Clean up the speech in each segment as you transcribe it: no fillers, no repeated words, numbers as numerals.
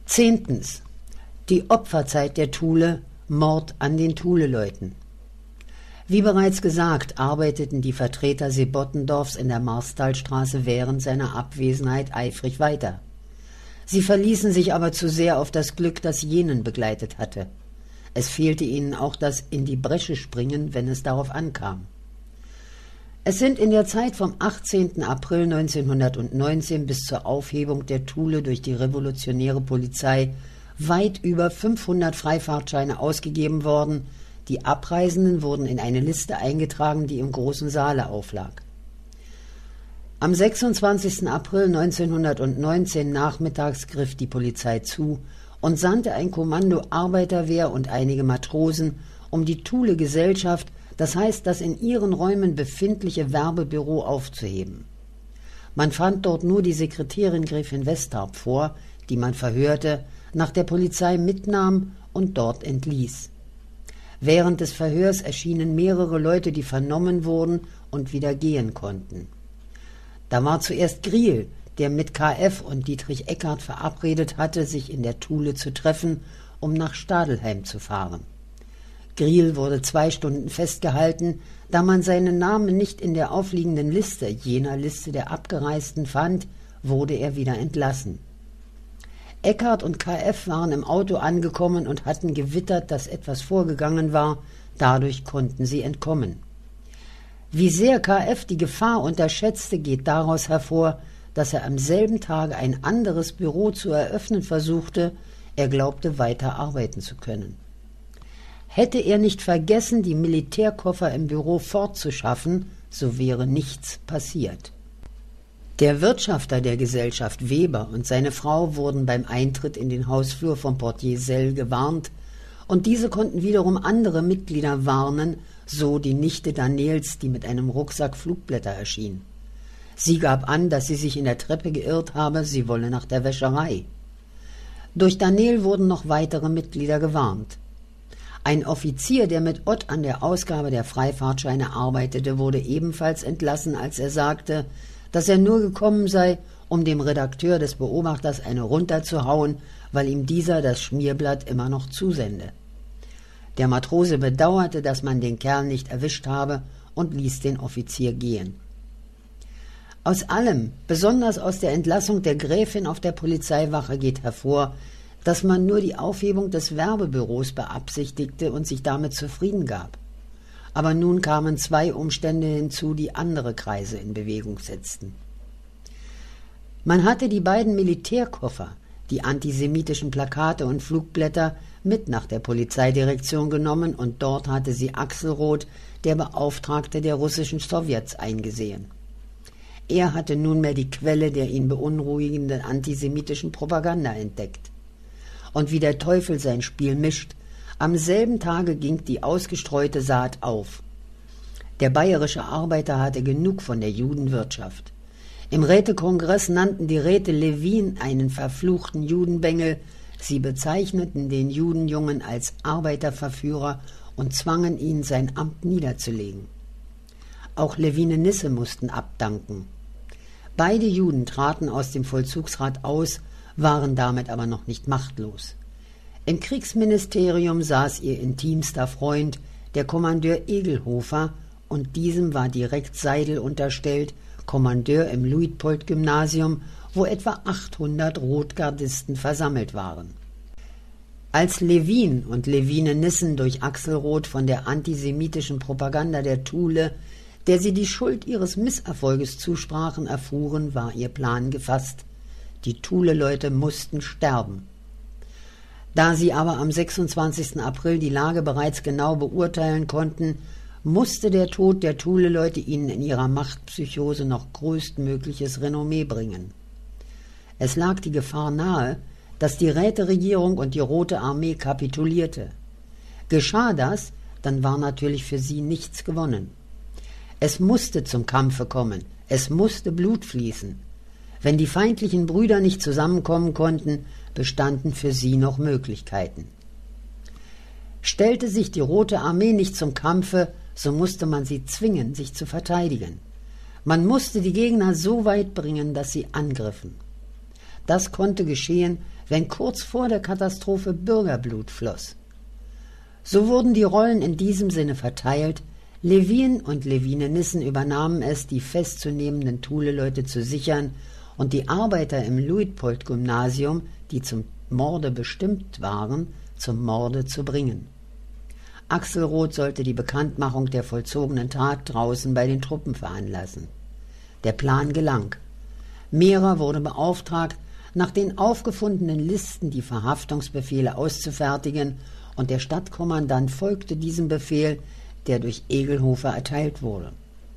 10. Die Opferzeit der Thule, Mord an den Thule-Leuten. Wie bereits gesagt, arbeiteten die Vertreter Sebottendorfs in der Marstalstraße während seiner Abwesenheit eifrig weiter. Sie verließen sich aber zu sehr auf das Glück, das jenen begleitet hatte. Es fehlte ihnen auch das in die Bresche springen, wenn es darauf ankam. Es sind in der Zeit vom 18. April 1919 bis zur Aufhebung der Thule durch die revolutionäre Polizei weit über 500 Freifahrtscheine ausgegeben worden. Die Abreisenden wurden in eine Liste eingetragen, die im großen Saale auflag. Am 26. April 1919 nachmittags griff die Polizei zu und sandte ein Kommando Arbeiterwehr und einige Matrosen, um die Thule-Gesellschaft, das heißt das in ihren Räumen befindliche Werbebüro aufzuheben. Man fand dort nur die Sekretärin Gräfin Westarp vor, die man verhörte, nach der Polizei mitnahm und dort entließ. Während des Verhörs erschienen mehrere Leute, die vernommen wurden und wieder gehen konnten. Da war zuerst Griel, der mit KF und Dietrich Eckart verabredet hatte, sich in der Thule zu treffen, um nach Stadelheim zu fahren. Griel wurde 2 Stunden festgehalten, da man seinen Namen nicht in der aufliegenden Liste, jener Liste der Abgereisten, fand, wurde er wieder entlassen. Eckart und KF waren im Auto angekommen und hatten gewittert, dass etwas vorgegangen war, dadurch konnten sie entkommen. Wie sehr KF die Gefahr unterschätzte, geht daraus hervor, dass er am selben Tage ein anderes Büro zu eröffnen versuchte, er glaubte weiter arbeiten zu können. Hätte er nicht vergessen, die Militärkoffer im Büro fortzuschaffen, so wäre nichts passiert. Der Wirtschafter der Gesellschaft Weber und seine Frau wurden beim Eintritt in den Hausflur vom Portier Selle gewarnt, und diese konnten wiederum andere Mitglieder warnen, so die Nichte Daniels, die mit einem Rucksack Flugblätter erschien. Sie gab an, dass sie sich in der Treppe geirrt habe, sie wolle nach der Wäscherei. Durch Daniel wurden noch weitere Mitglieder gewarnt. Ein Offizier, der mit Ott an der Ausgabe der Freifahrtscheine arbeitete, wurde ebenfalls entlassen, als er sagte, dass er nur gekommen sei, um dem Redakteur des Beobachters eine runterzuhauen, weil ihm dieser das Schmierblatt immer noch zusende. Der Matrose bedauerte, dass man den Kerl nicht erwischt habe, und ließ den Offizier gehen. Aus allem, besonders aus der Entlassung der Gräfin auf der Polizeiwache, geht hervor, dass man nur die Aufhebung des Werbebüros beabsichtigte und sich damit zufrieden gab. Aber nun kamen 2 Umstände hinzu, die andere Kreise in Bewegung setzten. Man hatte die beiden Militärkoffer, die antisemitischen Plakate und Flugblätter, mit nach der Polizeidirektion genommen, und dort hatte sie Axelrod, der Beauftragte der russischen Sowjets, eingesehen. Er hatte nunmehr die Quelle der ihn beunruhigenden antisemitischen Propaganda entdeckt. Und wie der Teufel sein Spiel mischt, am selben Tage ging die ausgestreute Saat auf. Der bayerische Arbeiter hatte genug von der Judenwirtschaft. Im Rätekongress nannten die Räte Lewin einen verfluchten Judenbengel, sie bezeichneten den Judenjungen als Arbeiterverführer und zwangen ihn, sein Amt niederzulegen. Auch Lewine-Nisse mussten abdanken. Beide Juden traten aus dem Vollzugsrat aus, waren damit aber noch nicht machtlos. Im Kriegsministerium saß ihr intimster Freund, der Kommandeur Egelhofer, und diesem war direkt Seidel unterstellt, Kommandeur im Luitpold-Gymnasium, wo etwa 800 Rotgardisten versammelt waren. Als Lewin und Lewine-Nissen durch Axelrod von der antisemitischen Propaganda der Thule, der sie die Schuld ihres Misserfolges zusprachen, erfuhren, war ihr Plan gefasst. Die Thule-Leute mussten sterben. Da sie aber am 26. April die Lage bereits genau beurteilen konnten, musste der Tod der Thule-Leute ihnen in ihrer Machtpsychose noch größtmögliches Renommee bringen. Es lag die Gefahr nahe, dass die Räteregierung und die Rote Armee kapitulierte. Geschah das, dann war natürlich für sie nichts gewonnen. Es musste zum Kampfe kommen, es musste Blut fließen. Wenn die feindlichen Brüder nicht zusammenkommen konnten, bestanden für sie noch Möglichkeiten. Stellte sich die Rote Armee nicht zum Kampfe, so musste man sie zwingen, sich zu verteidigen. Man musste die Gegner so weit bringen, dass sie angriffen. Das konnte geschehen, wenn kurz vor der Katastrophe Bürgerblut floss. So wurden die Rollen in diesem Sinne verteilt. Levin und Levine-Nissen übernahmen es, die festzunehmenden Thule-Leute zu sichern und die Arbeiter im Luitpold-Gymnasium, die zum Morde bestimmt waren, zum Morde zu bringen. Axelrod sollte die Bekanntmachung der vollzogenen Tat draußen bei den Truppen veranlassen. Der Plan gelang. Mehrer wurde beauftragt, nach den aufgefundenen Listen die Verhaftungsbefehle auszufertigen, und der Stadtkommandant folgte diesem Befehl, der durch Egelhofer erteilt wurde.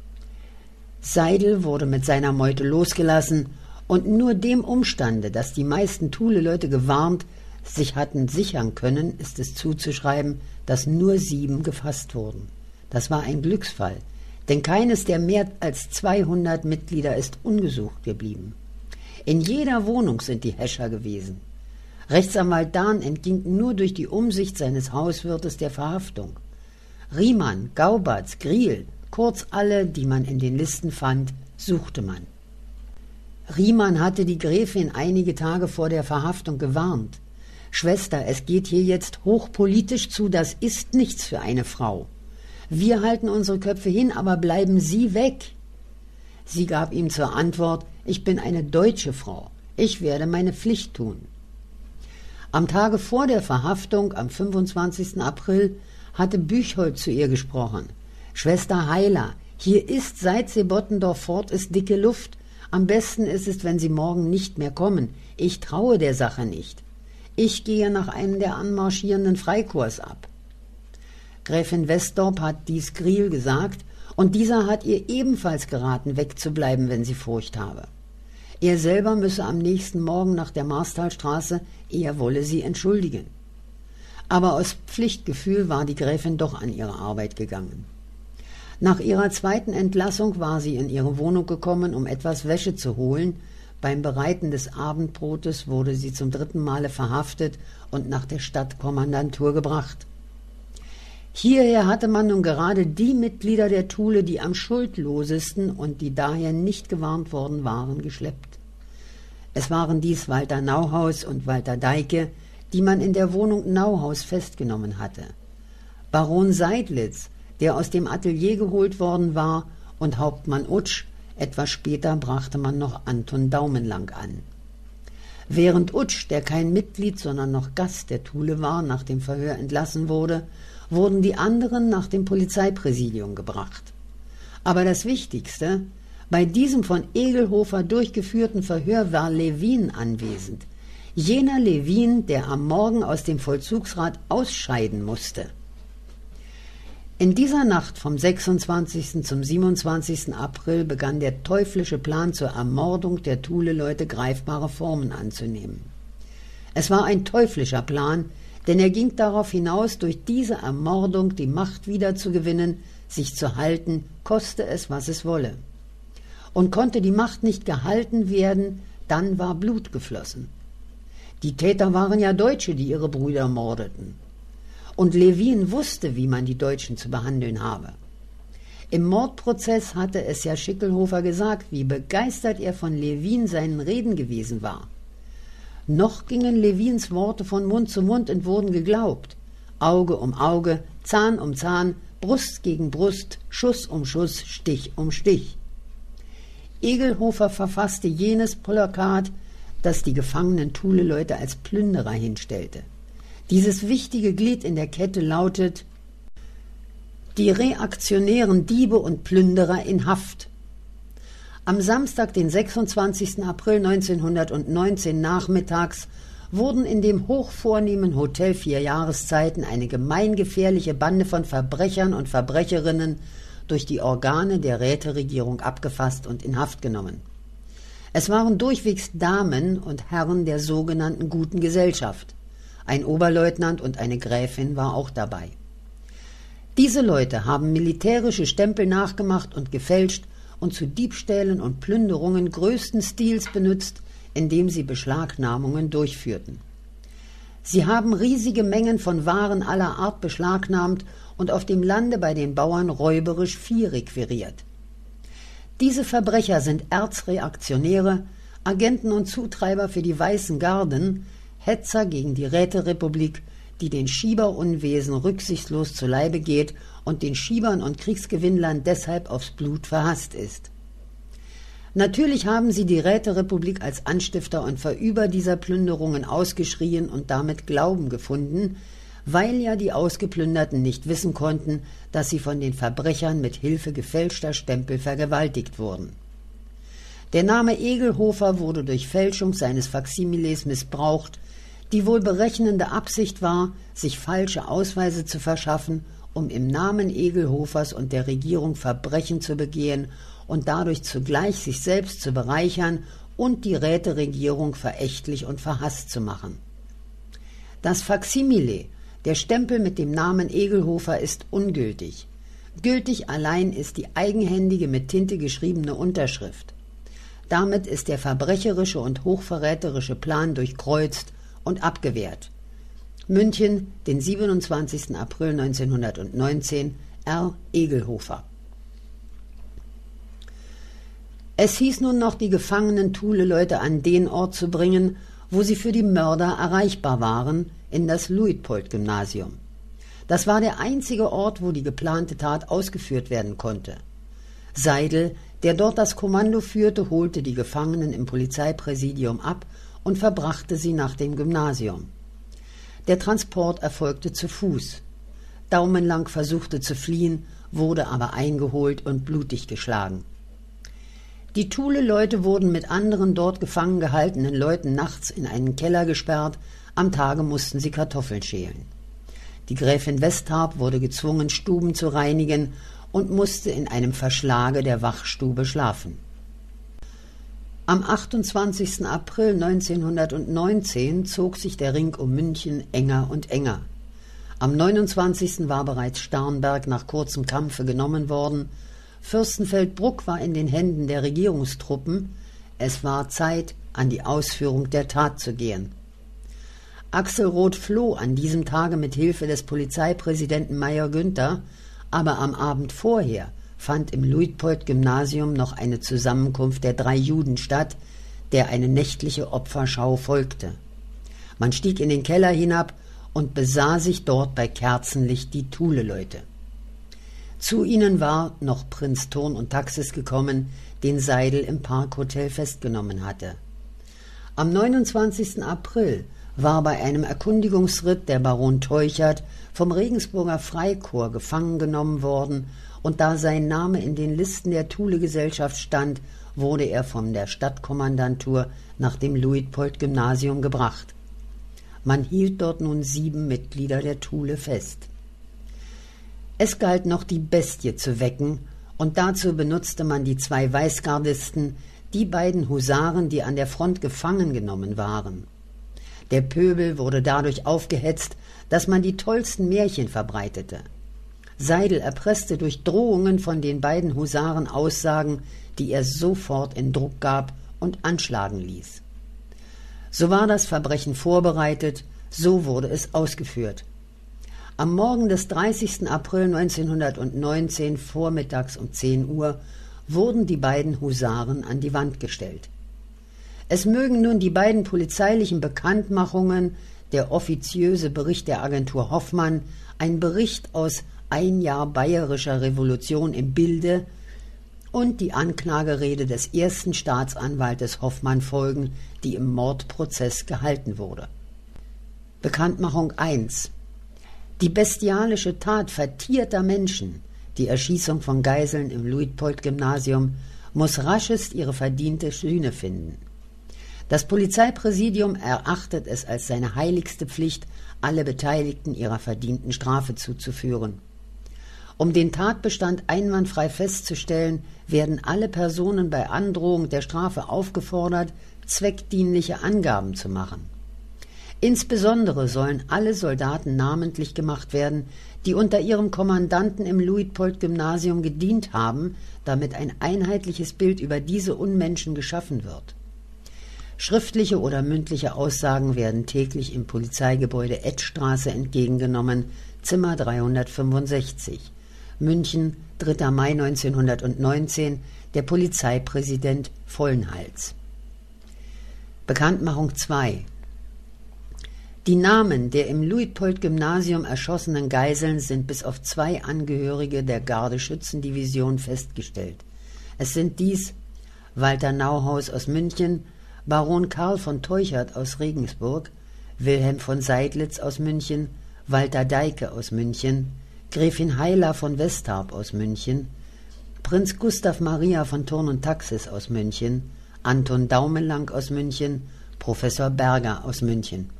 Seidel wurde mit seiner Meute losgelassen, und nur dem Umstande, dass die meisten Thule-Leute gewarnt sich hatten sichern können, ist es zuzuschreiben, dass nur 7 gefasst wurden. Das war ein Glücksfall, denn keines der mehr als 200 Mitglieder ist ungesucht geblieben. In jeder Wohnung sind die Häscher gewesen. Rechtsanwalt Dahn entging nur durch die Umsicht seines Hauswirtes der Verhaftung. Riemann, Gaubatz, Griel, kurz alle, die man in den Listen fand, suchte man. Riemann hatte die Gräfin einige Tage vor der Verhaftung gewarnt. »Schwester, es geht hier jetzt hochpolitisch zu, das ist nichts für eine Frau. Wir halten unsere Köpfe hin, aber bleiben Sie weg.« Sie gab ihm zur Antwort, »Ich bin eine deutsche Frau, ich werde meine Pflicht tun.« Am Tage vor der Verhaftung, am 25. April, hatte Büchholz zu ihr gesprochen. »Schwester Heiler, hier ist, seit Sie Bottendorf fort ist, dicke Luft. Am besten ist es, wenn Sie morgen nicht mehr kommen. Ich traue der Sache nicht. Ich gehe nach einem der anmarschierenden Freikorps ab.« Gräfin Westorp hat dies Griel gesagt, und dieser hat ihr ebenfalls geraten, wegzubleiben, wenn sie Furcht habe. Er selber müsse am nächsten Morgen nach der Marstalstraße, er wolle sie entschuldigen. Aber aus Pflichtgefühl war die Gräfin doch an ihre Arbeit gegangen. Nach ihrer zweiten Entlassung war sie in ihre Wohnung gekommen, um etwas Wäsche zu holen. Beim Bereiten des Abendbrotes wurde sie zum 3. Male verhaftet und nach der Stadtkommandantur gebracht. Hierher hatte man nun gerade die Mitglieder der Thule, die am schuldlosesten und die daher nicht gewarnt worden waren, geschleppt. Es waren dies Walter Nauhaus und Walter Deike, die man in der Wohnung Nauhaus festgenommen hatte. Baron Seidlitz, der aus dem Atelier geholt worden war, und Hauptmann Utsch. Etwas später brachte man noch Anton Daumenlang an. Während Utsch, der kein Mitglied, sondern noch Gast der Thule war, nach dem Verhör entlassen wurde, wurden die anderen nach dem Polizeipräsidium gebracht. Aber das Wichtigste, bei diesem von Egelhofer durchgeführten Verhör war Levin anwesend. Jener Levin, der am Morgen aus dem Vollzugsrat ausscheiden musste. In dieser Nacht vom 26. zum 27. April begann der teuflische Plan zur Ermordung der Thule-Leute greifbare Formen anzunehmen. Es war ein teuflischer Plan, denn er ging darauf hinaus, durch diese Ermordung die Macht wiederzugewinnen, sich zu halten, koste es, was es wolle. Und konnte die Macht nicht gehalten werden, dann war Blut geflossen. Die Täter waren ja Deutsche, die ihre Brüder mordeten. Und Levin wusste, wie man die Deutschen zu behandeln habe. Im Mordprozess hatte es ja Schickelhofer gesagt, wie begeistert er von Levin seinen Reden gewesen war. Noch gingen Levins Worte von Mund zu Mund und wurden geglaubt. Auge um Auge, Zahn um Zahn, Brust gegen Brust, Schuss um Schuss, Stich um Stich. Egelhofer verfasste jenes Plakat, das die gefangenen Thule-Leute als Plünderer hinstellte. Dieses wichtige Glied in der Kette lautet: Die reaktionären Diebe und Plünderer in Haft. Am Samstag, den 26. April 1919 nachmittags, wurden in dem hochvornehmen Hotel 4 Jahreszeiten eine gemeingefährliche Bande von Verbrechern und Verbrecherinnen durch die Organe der Räteregierung abgefasst und in Haft genommen. Es waren durchwegs Damen und Herren der sogenannten guten Gesellschaft. Ein Oberleutnant und eine Gräfin war auch dabei. Diese Leute haben militärische Stempel nachgemacht und gefälscht und zu Diebstählen und Plünderungen größten Stils benutzt, indem sie Beschlagnahmungen durchführten. Sie haben riesige Mengen von Waren aller Art beschlagnahmt und auf dem Lande bei den Bauern räuberisch Vieh requiriert. Diese Verbrecher sind Erzreaktionäre, Agenten und Zutreiber für die Weißen Garden, Hetzer gegen die Räterepublik, die den Schieberunwesen rücksichtslos zu Leibe geht und den Schiebern und Kriegsgewinnlern deshalb aufs Blut verhasst ist. Natürlich haben sie die Räterepublik als Anstifter und Verüber dieser Plünderungen ausgeschrien und damit Glauben gefunden, weil ja die Ausgeplünderten nicht wissen konnten, dass sie von den Verbrechern mit Hilfe gefälschter Stempel vergewaltigt wurden. Der Name Egelhofer wurde durch Fälschung seines Faksimiles missbraucht, die wohl berechnende Absicht war, sich falsche Ausweise zu verschaffen, um im Namen Egelhofers und der Regierung Verbrechen zu begehen und dadurch zugleich sich selbst zu bereichern und die Räteregierung verächtlich und verhasst zu machen. Das Faksimile, der Stempel mit dem Namen Egelhofer, ist ungültig. Gültig allein ist die eigenhändige mit Tinte geschriebene Unterschrift. Damit ist der verbrecherische und hochverräterische Plan durchkreuzt und abgewehrt. München, den 27. April 1919, R. Egelhofer. Es hieß nun noch, die gefangenen Thule-Leute an den Ort zu bringen, wo sie für die Mörder erreichbar waren, in das Luitpold-Gymnasium. Das war der einzige Ort, wo die geplante Tat ausgeführt werden konnte. Seidel, der dort das Kommando führte, holte die Gefangenen im Polizeipräsidium ab und verbrachte sie nach dem Gymnasium. Der Transport erfolgte zu Fuß. Daumenlang versuchte zu fliehen, wurde aber eingeholt und blutig geschlagen. Die Thule-Leute wurden mit anderen dort gefangen gehaltenen Leuten nachts in einen Keller gesperrt, am Tage mussten sie Kartoffeln schälen. Die Gräfin Westarp wurde gezwungen, Stuben zu reinigen und musste in einem Verschlage der Wachstube schlafen. Am 28. April 1919 zog sich der Ring um München enger und enger. Am 29. war bereits Starnberg nach kurzem Kampfe genommen worden. Fürstenfeldbruck war in den Händen der Regierungstruppen. Es war Zeit, an die Ausführung der Tat zu gehen. Axelrod floh an diesem Tage mit Hilfe des Polizeipräsidenten Meyer Günther, aber am Abend vorher fand im Luitpold-Gymnasium noch eine Zusammenkunft der 3 Juden statt, der eine nächtliche Opferschau folgte. Man stieg in den Keller hinab und besah sich dort bei Kerzenlicht die Thule-Leute. Zu ihnen war noch Prinz Thurn und Taxis gekommen, den Seidel im Parkhotel festgenommen hatte. Am 29. April war bei einem Erkundigungsritt der Baron Teuchert vom Regensburger Freikorps gefangen genommen worden, und da sein Name in den Listen der Thule-Gesellschaft stand, wurde er von der Stadtkommandantur nach dem Luitpold-Gymnasium gebracht. Man hielt dort nun 7 Mitglieder der Thule fest. Es galt noch, die Bestie zu wecken, und dazu benutzte man die 2 Weißgardisten, die beiden Husaren, die an der Front gefangen genommen waren. Der Pöbel wurde dadurch aufgehetzt, dass man die tollsten Märchen verbreitete. Seidel erpresste durch Drohungen von den beiden Husaren Aussagen, die er sofort in Druck gab und anschlagen ließ. So war das Verbrechen vorbereitet, so wurde es ausgeführt. Am Morgen des 30. April 1919 vormittags um 10 Uhr wurden die beiden Husaren an die Wand gestellt. Es mögen nun die beiden polizeilichen Bekanntmachungen, der offiziöse Bericht der Agentur Hoffmann, ein Bericht aus ein Jahr bayerischer Revolution im Bilde und die Anklagerede des ersten Staatsanwaltes Hoffmann folgen, die im Mordprozess gehalten wurde. Bekanntmachung 1. Die bestialische Tat vertierter Menschen, die Erschießung von Geiseln im Luitpold-Gymnasium, muss raschest ihre verdiente Sühne finden. Das Polizeipräsidium erachtet es als seine heiligste Pflicht, alle Beteiligten ihrer verdienten Strafe zuzuführen. Um den Tatbestand einwandfrei festzustellen, werden alle Personen bei Androhung der Strafe aufgefordert, zweckdienliche Angaben zu machen. Insbesondere sollen alle Soldaten namentlich gemacht werden, die unter ihrem Kommandanten im Luitpold-Gymnasium gedient haben, damit ein einheitliches Bild über diese Unmenschen geschaffen wird. Schriftliche oder mündliche Aussagen werden täglich im Polizeigebäude Edstraße entgegengenommen, Zimmer 365. München, 3. Mai 1919, der Polizeipräsident Vollenhals. Bekanntmachung 2. Die Namen der im Luitpold-Gymnasium erschossenen Geiseln sind bis auf 2 Angehörige der Gardeschützendivision festgestellt. Es sind dies Walter Nauhaus aus München, Baron Karl von Teuchert aus Regensburg, Wilhelm von Seydlitz aus München, Walter Deike aus München, Gräfin Heila von Westharp aus München, Prinz Gustav Maria von Thurn und Taxis aus München, Anton Daumenlang aus München, Professor Berger aus München.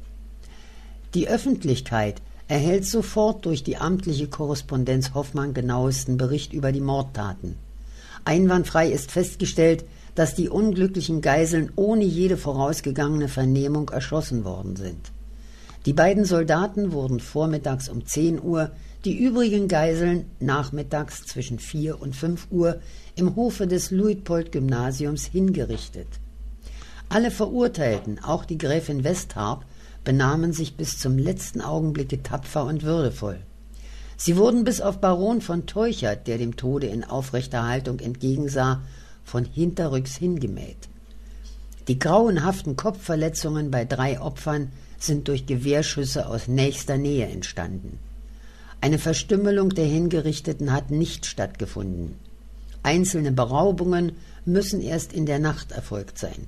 Die Öffentlichkeit erhält sofort durch die amtliche Korrespondenz Hoffmann genauesten Bericht über die Mordtaten. Einwandfrei ist festgestellt, dass die unglücklichen Geiseln ohne jede vorausgegangene Vernehmung erschossen worden sind. Die beiden Soldaten wurden vormittags um 10 Uhr, die übrigen Geiseln nachmittags zwischen 4 und 5 Uhr im Hofe des Luitpold-Gymnasiums hingerichtet. Alle Verurteilten, auch die Gräfin Westharp, benahmen sich bis zum letzten Augenblicke tapfer und würdevoll. Sie wurden bis auf Baron von Teuchert, der dem Tode in aufrechter Haltung entgegensah, von hinterrücks hingemäht. Die grauenhaften Kopfverletzungen bei 3 Opfern sind durch Gewehrschüsse aus nächster Nähe entstanden. Eine Verstümmelung der Hingerichteten hat nicht stattgefunden. Einzelne Beraubungen müssen erst in der Nacht erfolgt sein.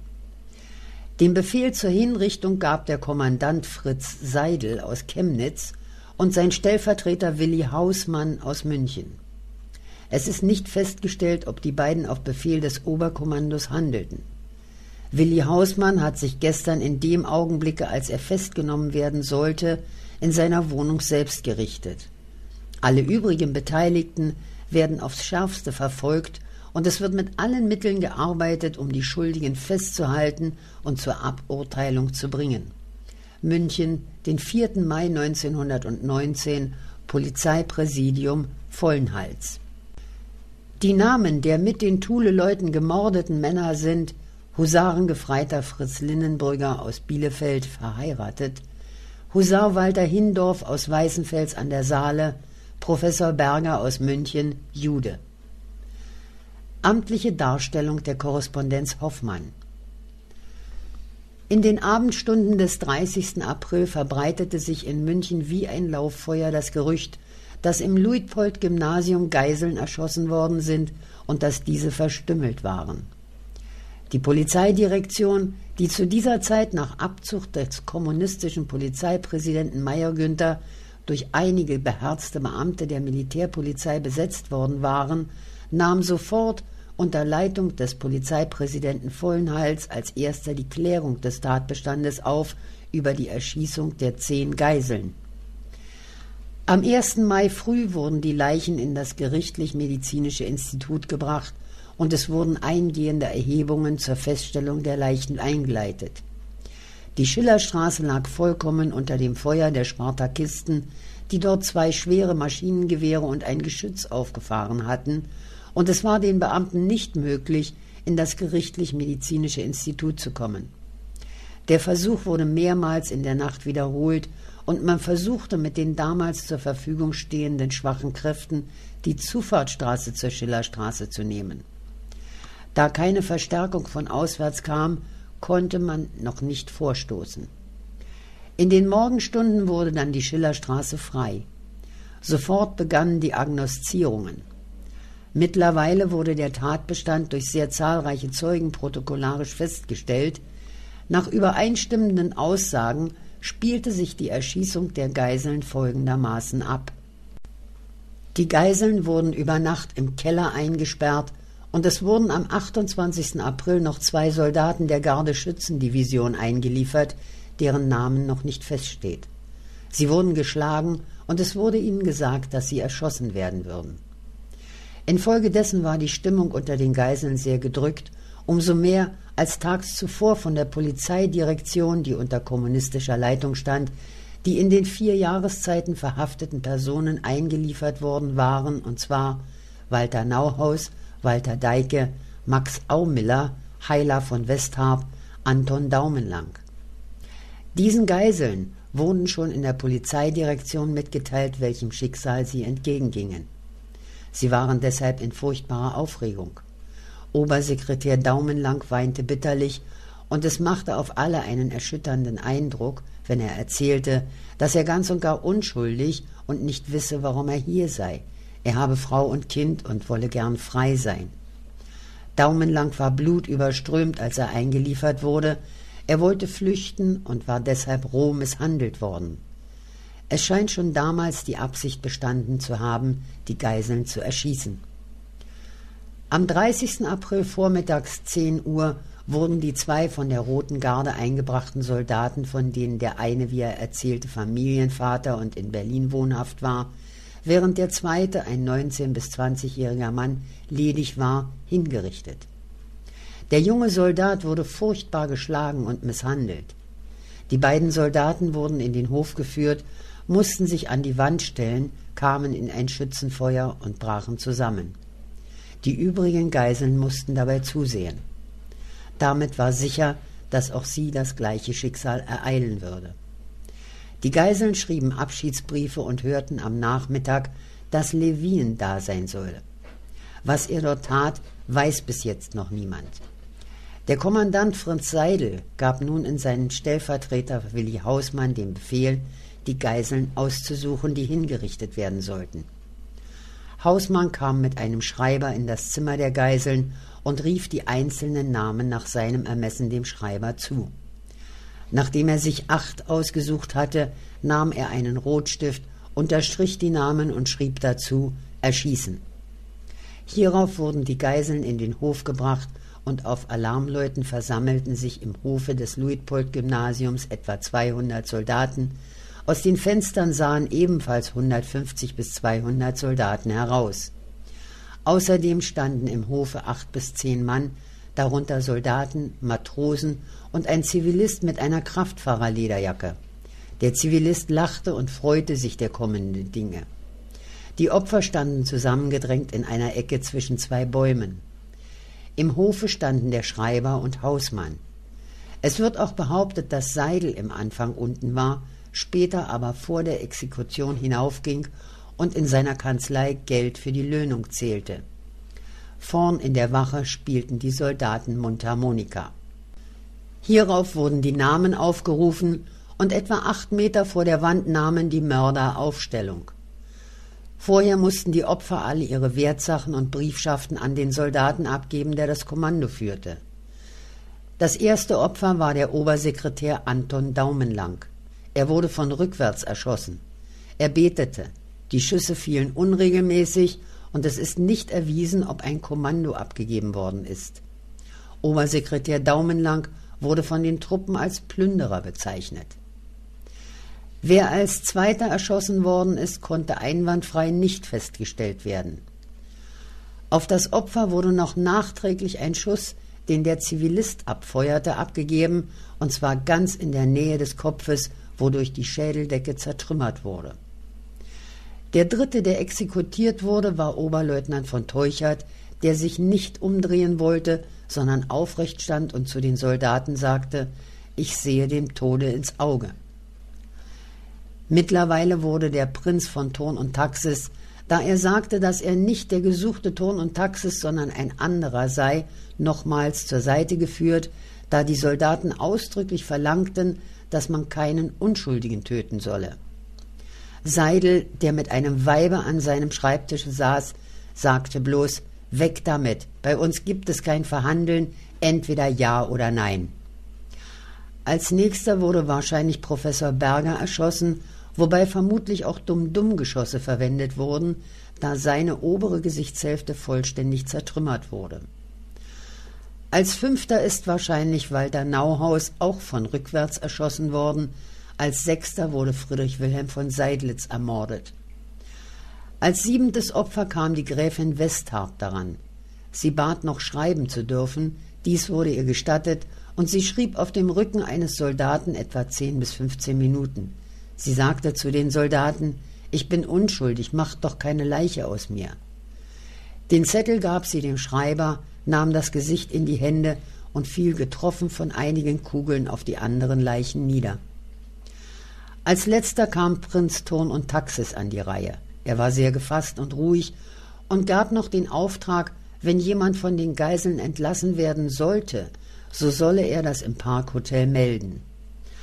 Den Befehl zur Hinrichtung gab der Kommandant Fritz Seidel aus Chemnitz und sein Stellvertreter Willi Hausmann aus München. Es ist nicht festgestellt, ob die beiden auf Befehl des Oberkommandos handelten. Willi Hausmann hat sich gestern in dem Augenblicke, als er festgenommen werden sollte, in seiner Wohnung selbst gerichtet. Alle übrigen Beteiligten werden aufs Schärfste verfolgt und es wird mit allen Mitteln gearbeitet, um die Schuldigen festzuhalten und zur Aburteilung zu bringen. München, den 4. Mai 1919, Polizeipräsidium Vollenhals. Die Namen der mit den Thule-Leuten gemordeten Männer sind Husarengefreiter Fritz Linnenbrügger aus Bielefeld, verheiratet, Husar Walter Hindorf aus Weißenfels an der Saale, Professor Berger aus München, Jude. Amtliche Darstellung der Korrespondenz Hoffmann. In den Abendstunden des 30. April verbreitete sich in München wie ein Lauffeuer das Gerücht, dass im Luitpold-Gymnasium Geiseln erschossen worden sind und dass diese verstümmelt waren. Die Polizeidirektion, die zu dieser Zeit nach Abzug des kommunistischen Polizeipräsidenten Meyer-Günther durch einige beherzte Beamte der Militärpolizei besetzt worden waren, nahm sofort unter Leitung des Polizeipräsidenten Vollenhals als erster die Klärung des Tatbestandes auf über die Erschießung der 10 Geiseln. Am 1. Mai früh wurden die Leichen in das Gerichtlich-Medizinische Institut gebracht und es wurden eingehende Erhebungen zur Feststellung der Leichen eingeleitet. Die Schillerstraße lag vollkommen unter dem Feuer der Spartakisten, die dort 2 schwere Maschinengewehre und ein Geschütz aufgefahren hatten, und es war den Beamten nicht möglich, in das Gerichtlich-Medizinische Institut zu kommen. Der Versuch wurde mehrmals in der Nacht wiederholt und man versuchte mit den damals zur Verfügung stehenden schwachen Kräften die Zufahrtsstraße zur Schillerstraße zu nehmen. Da keine Verstärkung von auswärts kam, konnte man noch nicht vorstoßen. In den Morgenstunden wurde dann die Schillerstraße frei. Sofort begannen die Agnoszierungen. Mittlerweile wurde der Tatbestand durch sehr zahlreiche Zeugen protokollarisch festgestellt. Nach übereinstimmenden Aussagen spielte sich die Erschießung der Geiseln folgendermaßen ab. Die Geiseln wurden über Nacht im Keller eingesperrt und es wurden am 28. April noch 2 Soldaten der Gardeschützendivision eingeliefert, deren Namen noch nicht feststeht. Sie wurden geschlagen und es wurde ihnen gesagt, dass sie erschossen werden würden. Infolgedessen war die Stimmung unter den Geiseln sehr gedrückt, umso mehr, als tags zuvor von der Polizeidirektion, die unter kommunistischer Leitung stand, die in den 4 Jahreszeiten verhafteten Personen eingeliefert worden waren, und zwar Walter Nauhaus, Walter Deike, Max Aumiller, Heila von Westharp, Anton Daumenlang. Diesen Geiseln wurden schon in der Polizeidirektion mitgeteilt, welchem Schicksal sie entgegengingen. Sie waren deshalb in furchtbarer Aufregung. Obersekretär Daumenlang weinte bitterlich und es machte auf alle einen erschütternden Eindruck, wenn er erzählte, dass er ganz und gar unschuldig und nicht wisse, warum er hier sei. Er habe Frau und Kind und wolle gern frei sein. Daumenlang war blutüberströmt, als er eingeliefert wurde. Er wollte flüchten und war deshalb roh misshandelt worden. Es scheint schon damals die Absicht bestanden zu haben, die Geiseln zu erschießen. Am 30. April vormittags 10 Uhr wurden die 2 von der Roten Garde eingebrachten Soldaten, von denen der eine, wie er erzählte, Familienvater und in Berlin wohnhaft war, während der zweite, ein 19- bis 20-jähriger Mann, ledig war, hingerichtet. Der junge Soldat wurde furchtbar geschlagen und misshandelt. Die beiden Soldaten wurden in den Hof geführt, mussten sich an die Wand stellen, kamen in ein Schützenfeuer und brachen zusammen. Die übrigen Geiseln mussten dabei zusehen. Damit war sicher, dass auch sie das gleiche Schicksal ereilen würde. Die Geiseln schrieben Abschiedsbriefe und hörten am Nachmittag, dass Levin da sein solle. Was er dort tat, weiß bis jetzt noch niemand. Der Kommandant Fritz Seidel gab nun in seinen Stellvertreter Willi Hausmann den Befehl, die Geiseln auszusuchen, die hingerichtet werden sollten. Hausmann kam mit einem Schreiber in das Zimmer der Geiseln und rief die einzelnen Namen nach seinem Ermessen dem Schreiber zu. Nachdem er sich 8 ausgesucht hatte, nahm er einen Rotstift, unterstrich die Namen und schrieb dazu »Erschießen«. Hierauf wurden die Geiseln in den Hof gebracht und auf Alarmläuten versammelten sich im Hofe des Luitpold-Gymnasiums etwa 200 Soldaten. Aus den Fenstern sahen ebenfalls 150 bis 200 Soldaten heraus. Außerdem standen im Hofe 8 bis 10 Mann, darunter Soldaten, Matrosen und ein Zivilist mit einer Kraftfahrerlederjacke. Der Zivilist lachte und freute sich der kommenden Dinge. Die Opfer standen zusammengedrängt in einer Ecke zwischen 2 Bäumen. Im Hofe standen der Schreiber und Hausmann. Es wird auch behauptet, dass Seidel im Anfang unten war, später aber vor der Exekution hinaufging und in seiner Kanzlei Geld für die Löhnung zählte. Vorn in der Wache spielten die Soldaten Mundharmonika. Hierauf wurden die Namen aufgerufen und etwa 8 Meter vor der Wand nahmen die Mörder Aufstellung. Vorher mussten die Opfer alle ihre Wertsachen und Briefschaften an den Soldaten abgeben, der das Kommando führte. Das erste Opfer war der Obersekretär Anton Daumenlang. Er wurde von rückwärts erschossen. Er betete. Die Schüsse fielen unregelmäßig und es ist nicht erwiesen, ob ein Kommando abgegeben worden ist. Obersekretär Daumenlang wurde von den Truppen als Plünderer bezeichnet. Wer als Zweiter erschossen worden ist, konnte einwandfrei nicht festgestellt werden. Auf das Opfer wurde noch nachträglich ein Schuss, den der Zivilist abfeuerte, abgegeben, und zwar ganz in der Nähe des Kopfes, wodurch die Schädeldecke zertrümmert wurde. Der dritte, der exekutiert wurde, war Oberleutnant von Teuchert, der sich nicht umdrehen wollte, sondern aufrecht stand und zu den Soldaten sagte: »Ich sehe dem Tode ins Auge.« Mittlerweile wurde der Prinz von Thurn und Taxis, da er sagte, dass er nicht der gesuchte Thurn und Taxis, sondern ein anderer sei, nochmals zur Seite geführt, da die Soldaten ausdrücklich verlangten, dass man keinen Unschuldigen töten solle. Seidel, der mit einem Weibe an seinem Schreibtisch saß, sagte bloß: »Weg damit, bei uns gibt es kein Verhandeln, entweder ja oder nein.« Als nächster wurde wahrscheinlich Professor Berger erschossen, wobei vermutlich auch Dumm-Dumm-Geschosse verwendet wurden, da seine obere Gesichtshälfte vollständig zertrümmert wurde. Als fünfter ist wahrscheinlich Walter Nauhaus, auch von rückwärts erschossen worden. Als sechster wurde Friedrich Wilhelm von Seidlitz ermordet. Als 7. Opfer kam die Gräfin Westhardt daran. Sie bat noch schreiben zu dürfen, dies wurde ihr gestattet, und sie schrieb auf dem Rücken eines Soldaten etwa 10 bis 15 Minuten. Sie sagte zu den Soldaten: »Ich bin unschuldig, macht doch keine Leiche aus mir.« Den Zettel gab sie dem Schreiber, nahm das Gesicht in die Hände und fiel getroffen von einigen Kugeln auf die anderen Leichen nieder. Als letzter kam Prinz Thurn und Taxis an die Reihe. Er war sehr gefasst und ruhig und gab noch den Auftrag, wenn jemand von den Geiseln entlassen werden sollte, so solle er das im Parkhotel melden.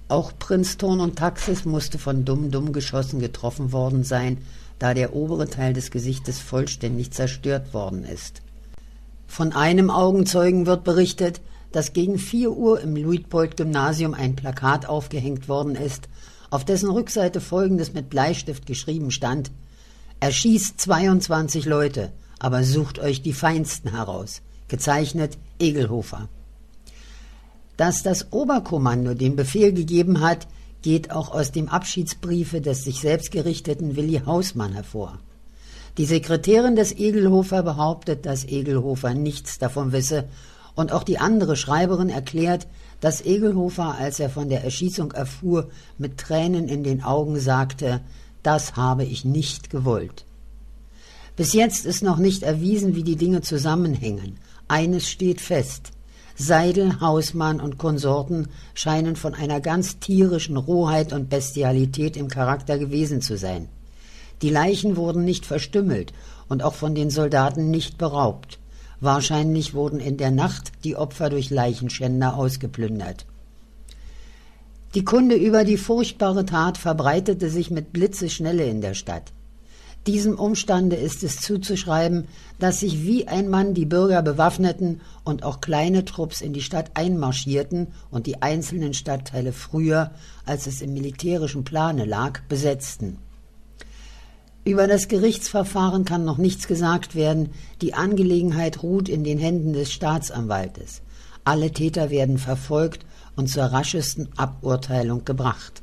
Auch Princeton und Taxis musste von Dum-Dum-Geschossen getroffen worden sein, da der obere Teil des Gesichtes vollständig zerstört worden ist. Von einem Augenzeugen wird berichtet, dass gegen 4 Uhr im Luitpold-Gymnasium ein Plakat aufgehängt worden ist, auf dessen Rückseite Folgendes mit Bleistift geschrieben stand: Erschießt 22 Leute, aber sucht euch die Feinsten heraus. Gezeichnet Egelhofer. Dass das Oberkommando den Befehl gegeben hat, geht auch aus dem Abschiedsbriefe des sich selbst gerichteten Willi Hausmann hervor. Die Sekretärin des Egelhofer behauptet, dass Egelhofer nichts davon wisse, und auch die andere Schreiberin erklärt, dass Egelhofer, als er von der Erschießung erfuhr, mit Tränen in den Augen sagte: Das habe ich nicht gewollt. Bis jetzt ist noch nicht erwiesen, wie die Dinge zusammenhängen. Eines steht fest: Seidel, Hausmann und Konsorten scheinen von einer ganz tierischen Rohheit und Bestialität im Charakter gewesen zu sein. Die Leichen wurden nicht verstümmelt und auch von den Soldaten nicht beraubt. Wahrscheinlich wurden in der Nacht die Opfer durch Leichenschänder ausgeplündert. Die Kunde über die furchtbare Tat verbreitete sich mit Blitzeschnelle in der Stadt. Diesem Umstande ist es zuzuschreiben, dass sich wie ein Mann die Bürger bewaffneten und auch kleine Trupps in die Stadt einmarschierten und die einzelnen Stadtteile früher, als es im militärischen Plane lag, besetzten. Über das Gerichtsverfahren kann noch nichts gesagt werden. Die Angelegenheit ruht in den Händen des Staatsanwaltes. Alle Täter werden verfolgt und zur raschesten Aburteilung gebracht.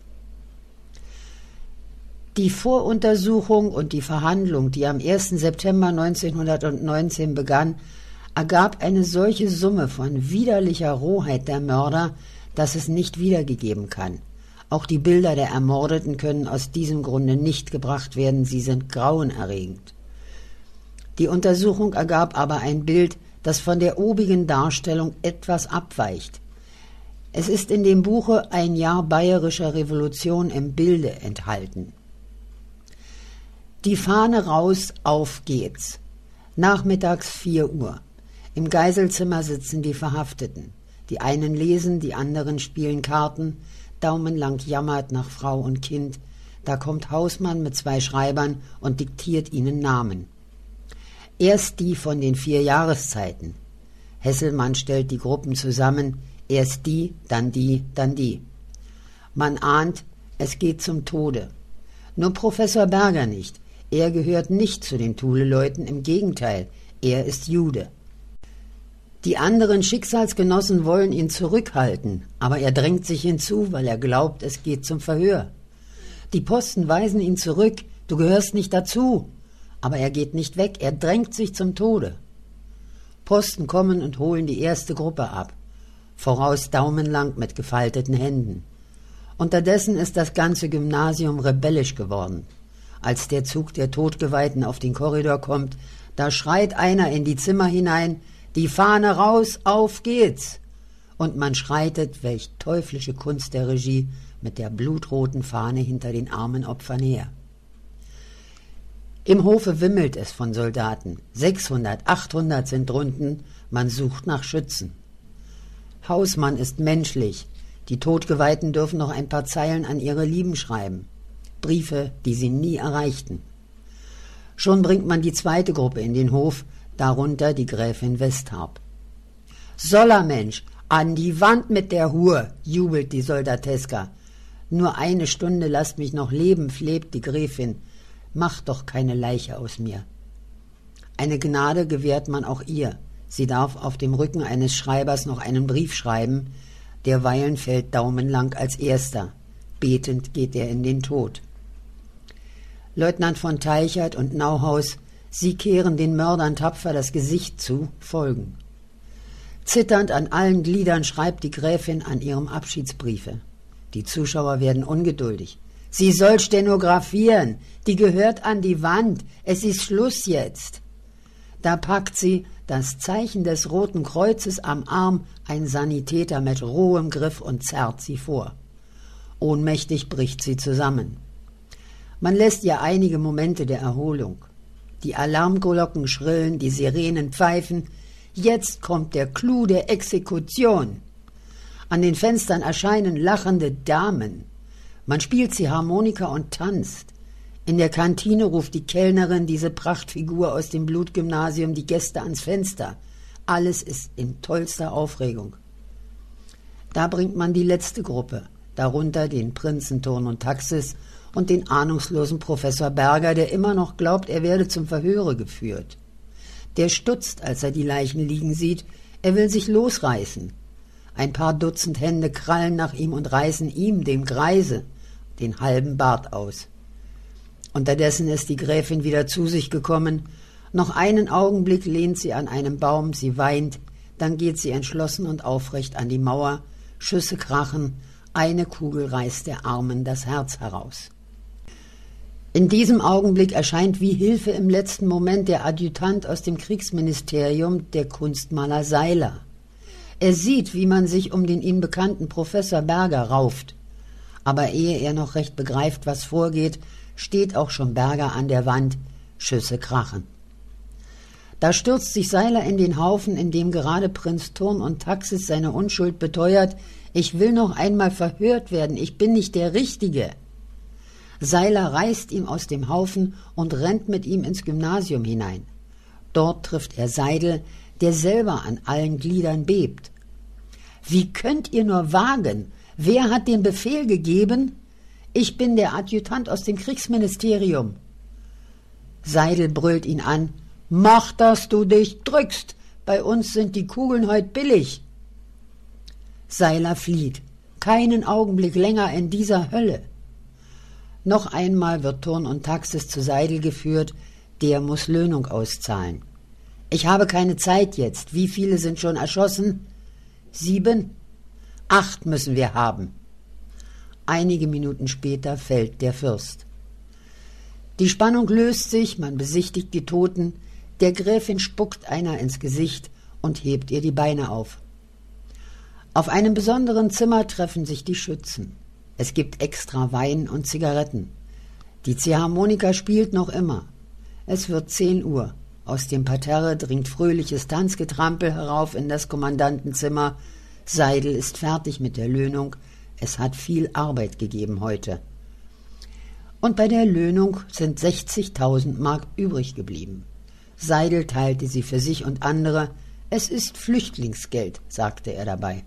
Die Voruntersuchung und die Verhandlung, die am 1. September 1919 begann, ergab eine solche Summe von widerlicher Rohheit der Mörder, dass es nicht wiedergegeben kann. Auch die Bilder der Ermordeten können aus diesem Grunde nicht gebracht werden, sie sind grauenerregend. Die Untersuchung ergab aber ein Bild, das von der obigen Darstellung etwas abweicht. Es ist in dem Buche Ein Jahr bayerischer Revolution im Bilde enthalten. Die Fahne raus, auf geht's. Nachmittags 4 Uhr. Im Geiselzimmer sitzen die Verhafteten. Die einen lesen, die anderen spielen Karten. Daumenlang jammert nach Frau und Kind. Da kommt Hausmann mit 2 Schreibern und diktiert ihnen Namen. Erst die von den 4 Jahreszeiten. Hesselmann stellt die Gruppen zusammen. Erst die, dann die, dann die. Man ahnt, es geht zum Tode. Nur Professor Berger nicht. Er gehört nicht zu den Thule-Leuten, im Gegenteil, er ist Jude. Die anderen Schicksalsgenossen wollen ihn zurückhalten, aber er drängt sich hinzu, weil er glaubt, es geht zum Verhör. Die Posten weisen ihn zurück, du gehörst nicht dazu, aber er geht nicht weg, er drängt sich zum Tode. Posten kommen und holen die erste Gruppe ab, voraus daumenlang mit gefalteten Händen. Unterdessen ist das ganze Gymnasium rebellisch geworden. Als der Zug der Todgeweihten auf den Korridor kommt, da schreit einer in die Zimmer hinein: Die Fahne raus, auf geht's! Und man schreitet, welch teuflische Kunst der Regie, mit der blutroten Fahne hinter den armen Opfern her. Im Hofe wimmelt es von Soldaten. 600, 800 sind drunten, man sucht nach Schützen. Hausmann ist menschlich. Die Todgeweihten dürfen noch ein paar Zeilen an ihre Lieben schreiben. Briefe, die sie nie erreichten. Schon bringt man die zweite Gruppe in den Hof, darunter die Gräfin Westharp. »Sollermensch, an die Wand mit der Hur«, jubelt die Soldateska. »Nur eine Stunde lasst mich noch leben«, fleht die Gräfin. »Macht doch keine Leiche aus mir.« Eine Gnade gewährt man auch ihr. Sie darf auf dem Rücken eines Schreibers noch einen Brief schreiben. Derweilen fällt Daumenlang als erster. Betend geht er in den Tod. Leutnant von Teichert und Nauhaus, sie kehren den Mördern tapfer das Gesicht zu, folgen. Zitternd an allen Gliedern schreibt die Gräfin an ihrem Abschiedsbriefe. Die Zuschauer werden ungeduldig. »Sie soll stenografieren, die gehört an die Wand, es ist Schluss jetzt.« Da packt sie, das Zeichen des Roten Kreuzes am Arm, ein Sanitäter mit rohem Griff und zerrt sie vor. Ohnmächtig bricht sie zusammen. Man lässt ihr einige Momente der Erholung. Die Alarmglocken schrillen, die Sirenen pfeifen. Jetzt kommt der Clou der Exekution. An den Fenstern erscheinen lachende Damen. Man spielt Ziehharmonika und tanzt. In der Kantine ruft die Kellnerin, diese Prachtfigur aus dem Blutgymnasium, die Gäste ans Fenster. Alles ist in tollster Aufregung. Da bringt man die letzte Gruppe, darunter den Prinzen Thurn und Taxis und den ahnungslosen Professor Berger, der immer noch glaubt, er werde zum Verhöre geführt. Der stutzt, als er die Leichen liegen sieht, er will sich losreißen. Ein paar Dutzend Hände krallen nach ihm und reißen ihm, dem Greise, den halben Bart aus. Unterdessen ist die Gräfin wieder zu sich gekommen. Noch einen Augenblick lehnt sie an einem Baum, sie weint, dann geht sie entschlossen und aufrecht an die Mauer, Schüsse krachen, eine Kugel reißt der Armen das Herz heraus. In diesem Augenblick erscheint wie Hilfe im letzten Moment der Adjutant aus dem Kriegsministerium, der Kunstmaler Seiler. Er sieht, wie man sich um den ihm bekannten Professor Berger rauft. Aber ehe er noch recht begreift, was vorgeht, steht auch schon Berger an der Wand, Schüsse krachen. Da stürzt sich Seiler in den Haufen, in dem gerade Prinz Thurn und Taxis seine Unschuld beteuert. Ich will noch einmal verhört werden, ich bin nicht der Richtige. Seiler reißt ihn aus dem Haufen und rennt mit ihm ins Gymnasium hinein. Dort trifft er Seidel, der selber an allen Gliedern bebt. »Wie könnt ihr nur wagen? Wer hat den Befehl gegeben?« »Ich bin der Adjutant aus dem Kriegsministerium.« Seidel brüllt ihn an. »Mach, dass du dich drückst! Bei uns sind die Kugeln heut billig!« Seiler flieht. Keinen Augenblick länger in dieser Hölle. Noch einmal wird Thurn und Taxis zu Seidel geführt. Der muss Löhnung auszahlen. »Ich habe keine Zeit jetzt. Wie viele sind schon erschossen?« 7. 8 müssen wir haben. Einige Minuten später fällt der Fürst. Die Spannung löst sich, man besichtigt die Toten, der Gräfin spuckt einer ins Gesicht und hebt ihr die Beine auf. Auf einem besonderen Zimmer treffen sich die Schützen. Es gibt extra Wein und Zigaretten. Die Ziehharmonika spielt noch immer. Es wird 10 Uhr. Aus dem Parterre dringt fröhliches Tanzgetrampel herauf in das Kommandantenzimmer. Seidel ist fertig mit der Löhnung. Es hat viel Arbeit gegeben heute. Und bei der Löhnung sind 60.000 Mark übrig geblieben. Seidel teilte sie für sich und andere. Es ist Flüchtlingsgeld, sagte er dabei.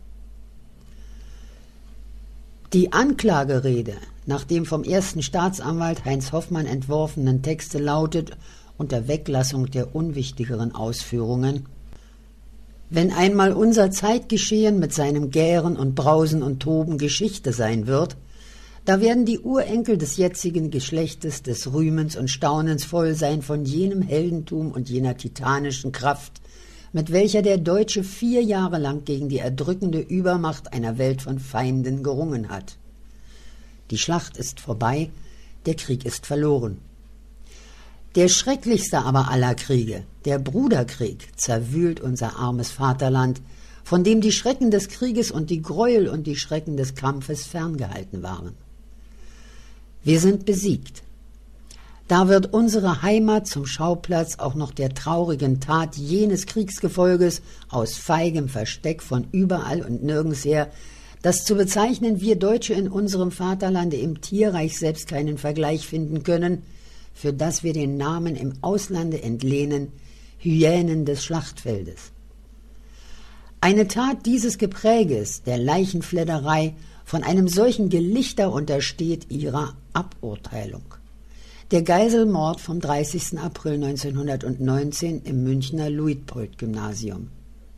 Die Anklagerede nach dem vom ersten Staatsanwalt Heinz Hoffmann entworfenen Texte lautet, unter Weglassung der unwichtigeren Ausführungen: Wenn einmal unser Zeitgeschehen mit seinem Gären und Brausen und Toben Geschichte sein wird, da werden die Urenkel des jetzigen Geschlechtes des Rühmens und Staunens voll sein von jenem Heldentum und jener titanischen Kraft, mit welcher der Deutsche 4 Jahre lang gegen die erdrückende Übermacht einer Welt von Feinden gerungen hat. Die Schlacht ist vorbei, der Krieg ist verloren. Der schrecklichste aber aller Kriege, der Bruderkrieg, zerwühlt unser armes Vaterland, von dem die Schrecken des Krieges und die Gräuel und die Schrecken des Kampfes ferngehalten waren. Wir sind besiegt. Da wird unsere Heimat zum Schauplatz auch noch der traurigen Tat jenes Kriegsgefolges aus feigem Versteck von überall und nirgends her, das zu bezeichnen wir Deutsche in unserem Vaterlande im Tierreich selbst keinen Vergleich finden können, für das wir den Namen im Auslande entlehnen, Hyänen des Schlachtfeldes. Eine Tat dieses Gepräges, der Leichenfledderei, von einem solchen Gelichter untersteht ihrer Aburteilung. Der Geiselmord vom 30. April 1919 im Münchner Luitpold-Gymnasium.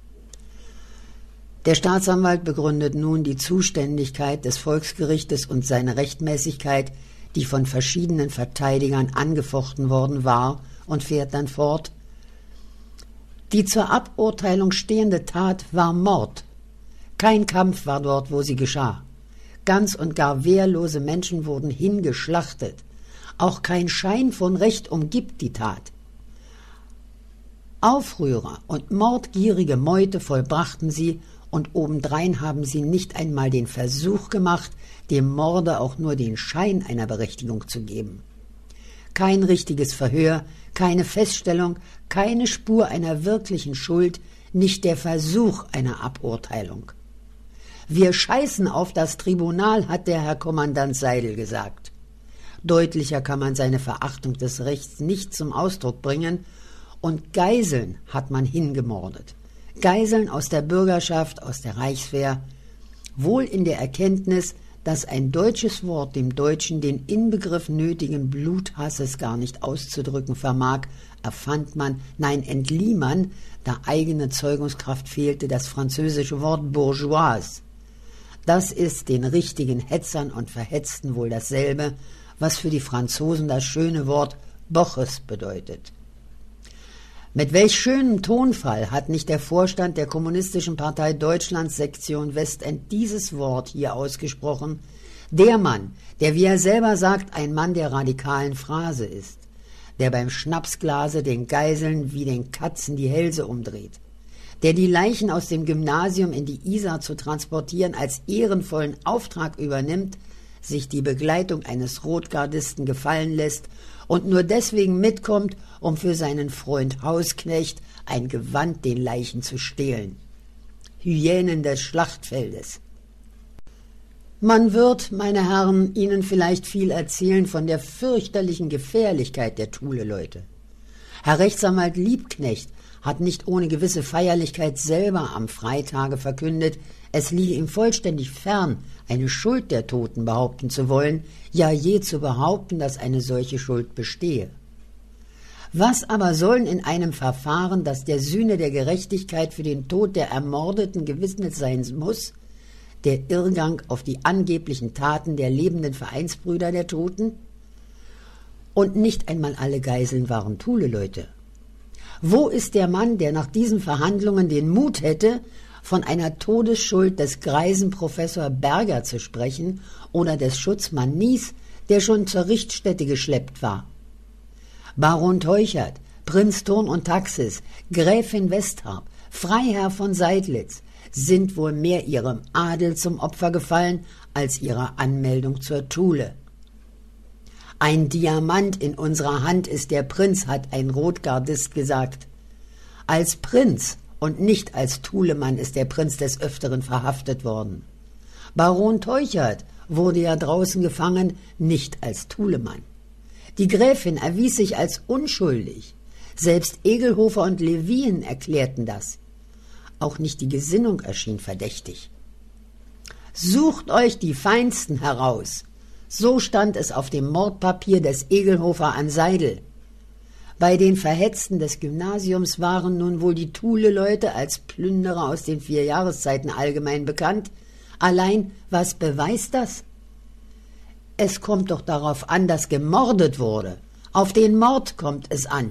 Der Staatsanwalt begründet nun die Zuständigkeit des Volksgerichtes und seine Rechtmäßigkeit, die von verschiedenen Verteidigern angefochten worden war, und fährt dann fort: Die zur Aburteilung stehende Tat war Mord. Kein Kampf war dort, wo sie geschah. Ganz und gar wehrlose Menschen wurden hingeschlachtet. Auch kein Schein von Recht umgibt die Tat. Aufrührer und mordgierige Meute vollbrachten sie, und obendrein haben sie nicht einmal den Versuch gemacht, dem Morde auch nur den Schein einer Berechtigung zu geben. Kein richtiges Verhör, keine Feststellung, keine Spur einer wirklichen Schuld, nicht der Versuch einer Aburteilung. Wir scheißen auf das Tribunal, hat der Herr Kommandant Seidel gesagt. Deutlicher kann man seine Verachtung des Rechts nicht zum Ausdruck bringen. Und Geiseln hat man hingemordet. Geiseln aus der Bürgerschaft, aus der Reichswehr, wohl in der Erkenntnis, dass ein deutsches Wort dem Deutschen den Inbegriff nötigen Bluthasses gar nicht auszudrücken vermag, erfand man, nein, entlieh man, da eigene Zeugungskraft fehlte, das französische Wort bourgeois. Das ist den richtigen Hetzern und Verhetzten wohl dasselbe, was für die Franzosen das schöne Wort Boches bedeutet. Mit welch schönem Tonfall hat nicht der Vorstand der Kommunistischen Partei Deutschlands Sektion Westend dieses Wort hier ausgesprochen? Der Mann, der, wie er selber sagt, ein Mann der radikalen Phrase ist, der beim Schnapsglase den Geiseln wie den Katzen die Hälse umdreht, der die Leichen aus dem Gymnasium in die Isar zu transportieren als ehrenvollen Auftrag übernimmt, sich die Begleitung eines Rotgardisten gefallen lässt und nur deswegen mitkommt, um für seinen Freund Hausknecht ein Gewand den Leichen zu stehlen. Hyänen des Schlachtfeldes. Man wird, meine Herren, Ihnen vielleicht viel erzählen von der fürchterlichen Gefährlichkeit der Thule-Leute. Herr Rechtsanwalt Liebknecht hat nicht ohne gewisse Feierlichkeit selber am Freitage verkündet, es liege ihm vollständig fern, eine Schuld der Toten behaupten zu wollen, ja je zu behaupten, dass eine solche Schuld bestehe. Was aber sollen in einem Verfahren, das der Sühne der Gerechtigkeit für den Tod der Ermordeten gewidmet sein muss, der Irrgang auf die angeblichen Taten der lebenden Vereinsbrüder der Toten? Und nicht einmal alle Geiseln waren Thule-Leute. Wo ist der Mann, der nach diesen Verhandlungen den Mut hätte, von einer Todesschuld des greisen Professor Berger zu sprechen oder des Schutzmann Nies, der schon zur Richtstätte geschleppt war? Baron Teuchert, Prinz Thurn und Taxis, Gräfin Westharp, Freiherr von Seydlitz sind wohl mehr ihrem Adel zum Opfer gefallen als ihrer Anmeldung zur Thule. Ein Diamant in unserer Hand ist der Prinz, hat ein Rotgardist gesagt. Als Prinz und nicht als Thulemann ist der Prinz des Öfteren verhaftet worden. Baron Teuchert wurde ja draußen gefangen, nicht als Thulemann. Die Gräfin erwies sich als unschuldig. Selbst Egelhofer und Levin erklärten das. Auch nicht die Gesinnung erschien verdächtig. Sucht euch die Feinsten heraus. So stand es auf dem Mordpapier des Egelhofer an Seidel. Bei den Verhetzten des Gymnasiums waren nun wohl die Thule-Leute als Plünderer aus den 4 Jahreszeiten allgemein bekannt. Allein, was beweist das? Es kommt doch darauf an, dass gemordet wurde. Auf den Mord kommt es an.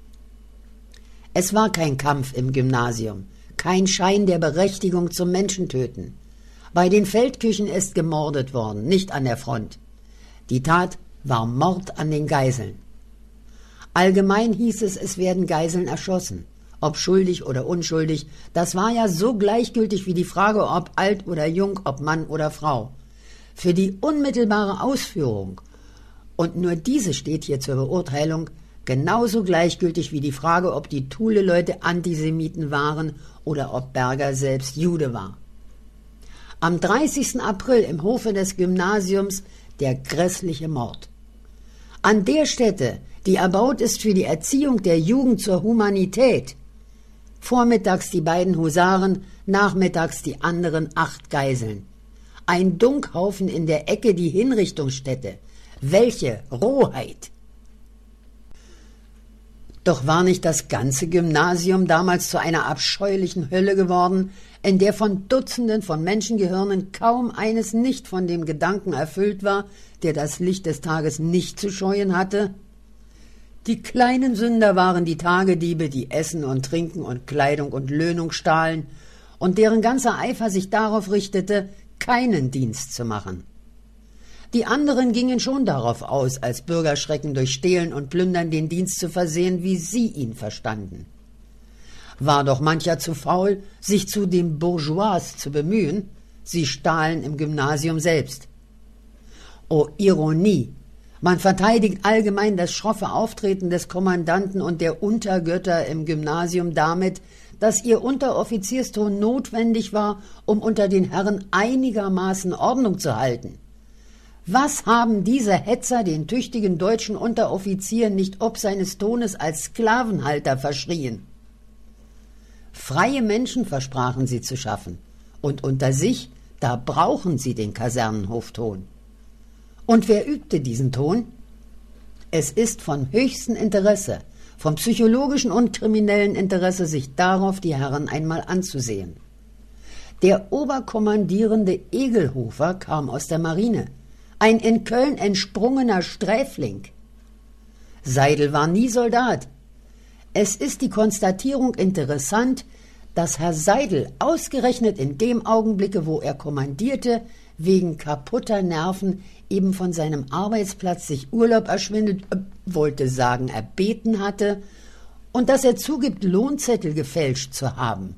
Es war kein Kampf im Gymnasium, kein Schein der Berechtigung zum Menschentöten. Bei den Feldküchen ist gemordet worden, nicht an der Front. Die Tat war Mord an den Geiseln. Allgemein hieß es, es werden Geiseln erschossen. Ob schuldig oder unschuldig, das war ja so gleichgültig wie die Frage, ob alt oder jung, ob Mann oder Frau. Für die unmittelbare Ausführung, und nur diese steht hier zur Beurteilung, genauso gleichgültig wie die Frage, ob die Thule-Leute Antisemiten waren oder ob Berger selbst Jude war. Am 30. April im Hofe des Gymnasiums der grässliche Mord. An der Stätte, die erbaut ist für die Erziehung der Jugend zur Humanität. Vormittags die beiden Husaren, nachmittags die anderen 8 Geiseln. Ein Dunkhaufen in der Ecke die Hinrichtungsstätte. Welche Rohheit! Doch war nicht das ganze Gymnasium damals zu einer abscheulichen Hölle geworden, in der von Dutzenden von Menschengehirnen kaum eines nicht von dem Gedanken erfüllt war, der das Licht des Tages nicht zu scheuen hatte? Die kleinen Sünder waren die Tagediebe, die Essen und Trinken und Kleidung und Löhnung stahlen und deren ganzer Eifer sich darauf richtete, keinen Dienst zu machen. Die anderen gingen schon darauf aus, als Bürgerschrecken durch Stehlen und Plündern den Dienst zu versehen, wie sie ihn verstanden. War doch mancher zu faul, sich zu dem Bourgeois zu bemühen, sie stahlen im Gymnasium selbst. O Ironie! Man verteidigt allgemein das schroffe Auftreten des Kommandanten und der Untergötter im Gymnasium damit, dass ihr Unteroffizierston notwendig war, um unter den Herren einigermaßen Ordnung zu halten. Was haben diese Hetzer den tüchtigen deutschen Unteroffizier nicht ob seines Tones als Sklavenhalter verschrien? Freie Menschen versprachen sie zu schaffen, und unter sich, da brauchen sie den Kasernenhofton. Und wer übte diesen Ton? Es ist von höchstem Interesse, vom psychologischen und kriminellen Interesse, sich darauf die Herren einmal anzusehen. Der Oberkommandierende Egelhofer kam aus der Marine, ein in Köln entsprungener Sträfling. Seidel war nie Soldat. Es ist die Konstatierung interessant, dass Herr Seidel ausgerechnet in dem Augenblicke, wo er kommandierte, wegen kaputter Nerven eben von seinem Arbeitsplatz sich Urlaub erbeten hatte, und dass er zugibt, Lohnzettel gefälscht zu haben.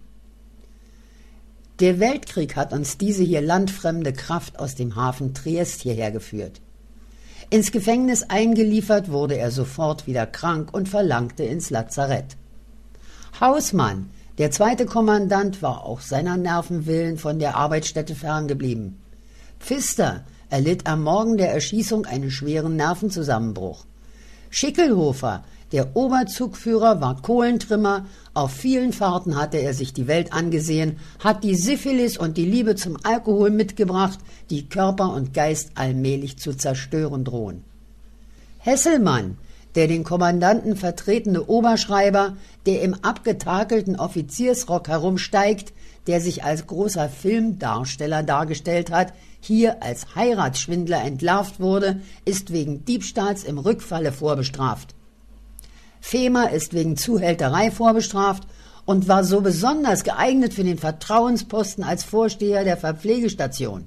Der Weltkrieg hat uns diese hier landfremde Kraft aus dem Hafen Triest hierher geführt. Ins Gefängnis eingeliefert wurde er sofort wieder krank und verlangte ins Lazarett. Hausmann, der zweite Kommandant, war auch seiner Nerven willen von der Arbeitsstätte ferngeblieben. Pfister erlitt am Morgen der Erschießung einen schweren Nervenzusammenbruch. Schickelhofer, der Oberzugführer, war Kohlentrimmer, auf vielen Fahrten hatte er sich die Welt angesehen, hat die Syphilis und die Liebe zum Alkohol mitgebracht, die Körper und Geist allmählich zu zerstören drohen. Hesselmann, der den Kommandanten vertretende Oberschreiber, der im abgetakelten Offiziersrock herumsteigt, der sich als großer Filmdarsteller dargestellt hat, hier als Heiratsschwindler entlarvt wurde, ist wegen Diebstahls im Rückfalle vorbestraft. Fehmer ist wegen Zuhälterei vorbestraft und war so besonders geeignet für den Vertrauensposten als Vorsteher der Verpflegestation.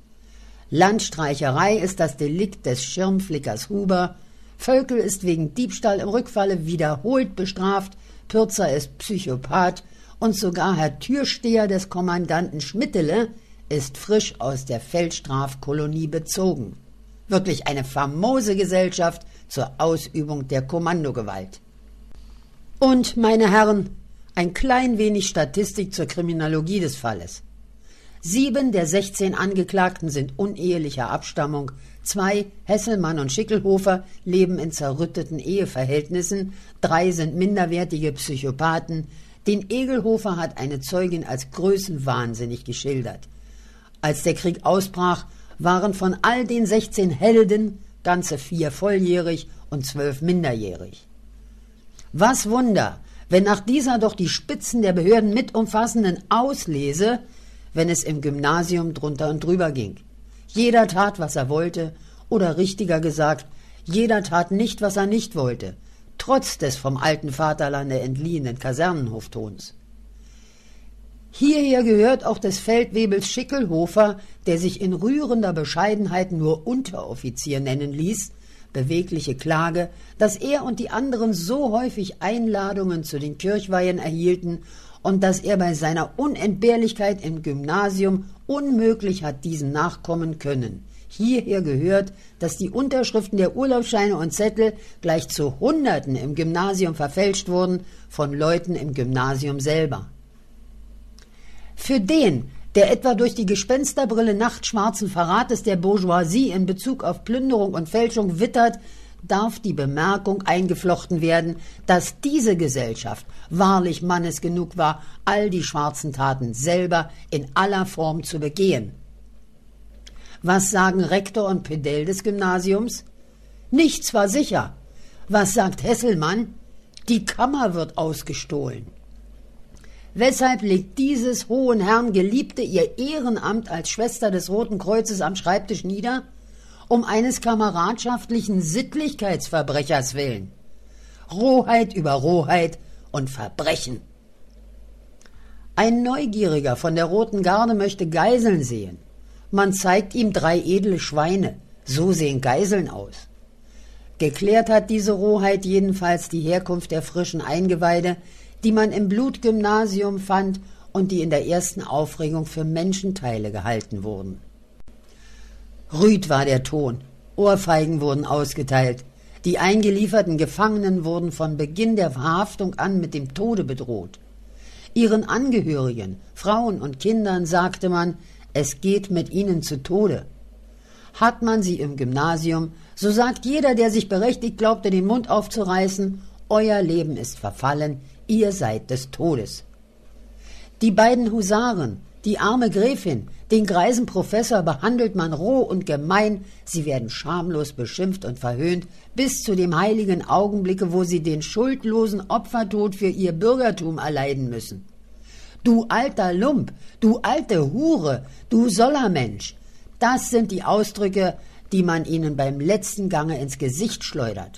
Landstreicherei ist das Delikt des Schirmflickers Huber, Völkel ist wegen Diebstahl im Rückfalle wiederholt bestraft, Pürzer ist Psychopath und sogar Herr Türsteher des Kommandanten Schmittele ist frisch aus der Feldstrafkolonie bezogen. Wirklich eine famose Gesellschaft zur Ausübung der Kommandogewalt. Und, meine Herren, ein klein wenig Statistik zur Kriminologie des Falles. 7 der 16 Angeklagten sind unehelicher Abstammung, 2, Hesselmann und Schickelhofer, leben in zerrütteten Eheverhältnissen, 3 sind minderwertige Psychopathen, den Egelhofer hat eine Zeugin als größenwahnsinnig geschildert. Als der Krieg ausbrach, waren von all den 16 Helden ganze 4 volljährig und 12 minderjährig. Was Wunder, wenn nach dieser doch die Spitzen der Behörden mit umfassenden Auslese, wenn es im Gymnasium drunter und drüber ging. Jeder tat, was er wollte, oder richtiger gesagt, jeder tat nicht, was er nicht wollte, trotz des vom alten Vaterlande entliehenen Kasernenhoftons. Hierher gehört auch des Feldwebels Schickelhofer, der sich in rührender Bescheidenheit nur Unteroffizier nennen ließ, bewegliche Klage, dass er und die anderen so häufig Einladungen zu den Kirchweihen erhielten und dass er bei seiner Unentbehrlichkeit im Gymnasium unmöglich hat diesen nachkommen können. Hierher gehört, dass die Unterschriften der Urlaubsscheine und Zettel gleich zu Hunderten im Gymnasium verfälscht wurden von Leuten im Gymnasium selber. Für den, der etwa durch die Gespensterbrille nachtschwarzen Verrates der Bourgeoisie in Bezug auf Plünderung und Fälschung wittert, darf die Bemerkung eingeflochten werden, dass diese Gesellschaft wahrlich Mannes genug war, all die schwarzen Taten selber in aller Form zu begehen. Was sagen Rektor und Pedell des Gymnasiums? Nichts war sicher. Was sagt Hesselmann? Die Kammer wird ausgestohlen. Weshalb legt dieses hohen Herrn Geliebte ihr Ehrenamt als Schwester des Roten Kreuzes am Schreibtisch nieder? Um eines kameradschaftlichen Sittlichkeitsverbrechers willen. Rohheit über Rohheit und Verbrechen. Ein Neugieriger von der Roten Garde möchte Geiseln sehen. Man zeigt ihm 3 edle Schweine. So sehen Geiseln aus. Geklärt hat diese Rohheit jedenfalls die Herkunft der frischen Eingeweide, die man im Blutgymnasium fand und die in der ersten Aufregung für Menschenteile gehalten wurden. Rüd war der Ton, Ohrfeigen wurden ausgeteilt, die eingelieferten Gefangenen wurden von Beginn der Verhaftung an mit dem Tode bedroht. Ihren Angehörigen, Frauen und Kindern sagte man, es geht mit ihnen zu Tode. Hat man sie im Gymnasium, so sagt jeder, der sich berechtigt glaubte, den Mund aufzureißen, euer Leben ist verfallen, ihr seid des Todes. Die beiden Husaren, die arme Gräfin, den greisen Professor behandelt man roh und gemein, sie werden schamlos beschimpft und verhöhnt, bis zu dem heiligen Augenblicke, wo sie den schuldlosen Opfertod für ihr Bürgertum erleiden müssen. Du alter Lump, du alte Hure, du Sollermensch, das sind die Ausdrücke, die man ihnen beim letzten Gange ins Gesicht schleudert.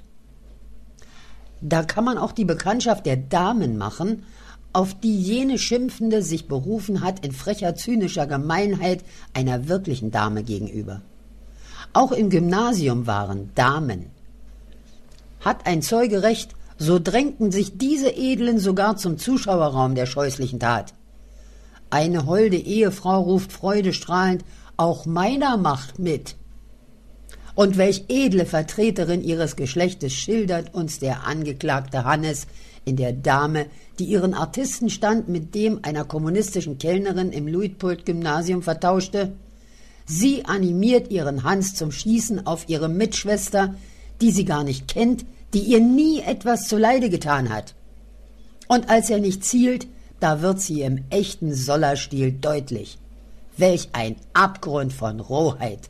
Da kann man auch die Bekanntschaft der Damen machen, auf die jene Schimpfende sich berufen hat in frecher, zynischer Gemeinheit einer wirklichen Dame gegenüber. Auch im Gymnasium waren Damen. Hat ein Zeuge recht, so drängten sich diese Edlen sogar zum Zuschauerraum der scheußlichen Tat. Eine holde Ehefrau ruft freudestrahlend, auch meiner macht mit. Und welch edle Vertreterin ihres Geschlechtes schildert uns der Angeklagte Hannes in der Dame, die ihren Artistenstand mit dem einer kommunistischen Kellnerin im Luitpold-Gymnasium vertauschte? Sie animiert ihren Hans zum Schießen auf ihre Mitschwester, die sie gar nicht kennt, die ihr nie etwas zuleide getan hat. Und als er nicht zielt, da wird sie im echten Sollerstil deutlich. Welch ein Abgrund von Rohheit!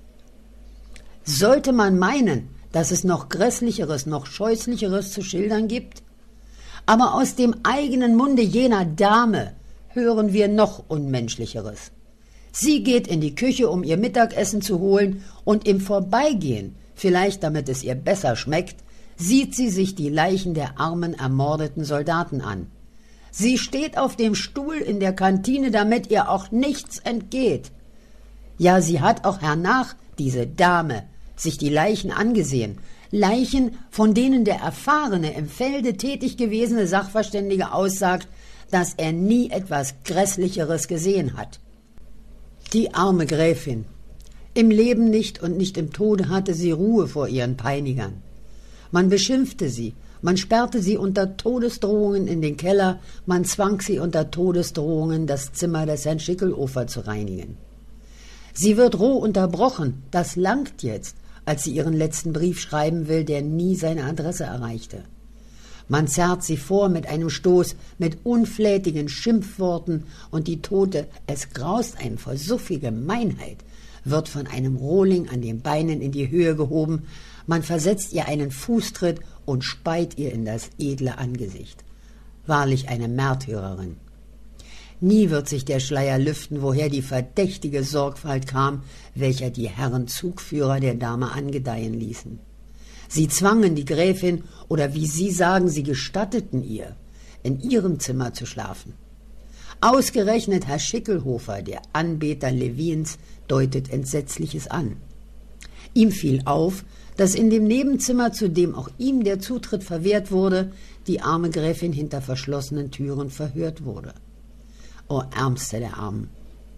Sollte man meinen, dass es noch Grässlicheres, noch Scheußlicheres zu schildern gibt? Aber aus dem eigenen Munde jener Dame hören wir noch Unmenschlicheres. Sie geht in die Küche, um ihr Mittagessen zu holen, und im Vorbeigehen, vielleicht damit es ihr besser schmeckt, sieht sie sich die Leichen der armen, ermordeten Soldaten an. Sie steht auf dem Stuhl in der Kantine, damit ihr auch nichts entgeht. Ja, sie hat auch hernach, diese Dame, sich die Leichen angesehen, Leichen, von denen der erfahrene, im Felde tätig gewesene Sachverständige aussagt, dass er nie etwas Grässlicheres gesehen hat. Die arme Gräfin. Im Leben nicht und nicht im Tode hatte sie Ruhe vor ihren Peinigern. Man beschimpfte sie, man sperrte sie unter Todesdrohungen in den Keller, man zwang sie unter Todesdrohungen, das Zimmer des Herrn Schickelhofer zu reinigen. Sie wird roh unterbrochen, das langt jetzt, als sie ihren letzten Brief schreiben will, der nie seine Adresse erreichte. Man zerrt sie vor mit einem Stoß, mit unflätigen Schimpfworten, und die Tote, es graust einem vor so viel Gemeinheit, wird von einem Rohling an den Beinen in die Höhe gehoben, man versetzt ihr einen Fußtritt und speit ihr in das edle Angesicht. Wahrlich eine Märtyrerin. Nie wird sich der Schleier lüften, woher die verdächtige Sorgfalt kam, welcher die Herren Zugführer der Dame angedeihen ließen. Sie zwangen die Gräfin, oder wie Sie sagen, sie gestatteten ihr, in ihrem Zimmer zu schlafen. Ausgerechnet Herr Schickelhofer, der Anbeter Levins, deutet Entsetzliches an. Ihm fiel auf, dass in dem Nebenzimmer, zu dem auch ihm der Zutritt verwehrt wurde, die arme Gräfin hinter verschlossenen Türen verhört wurde. O Ärmste der Armen!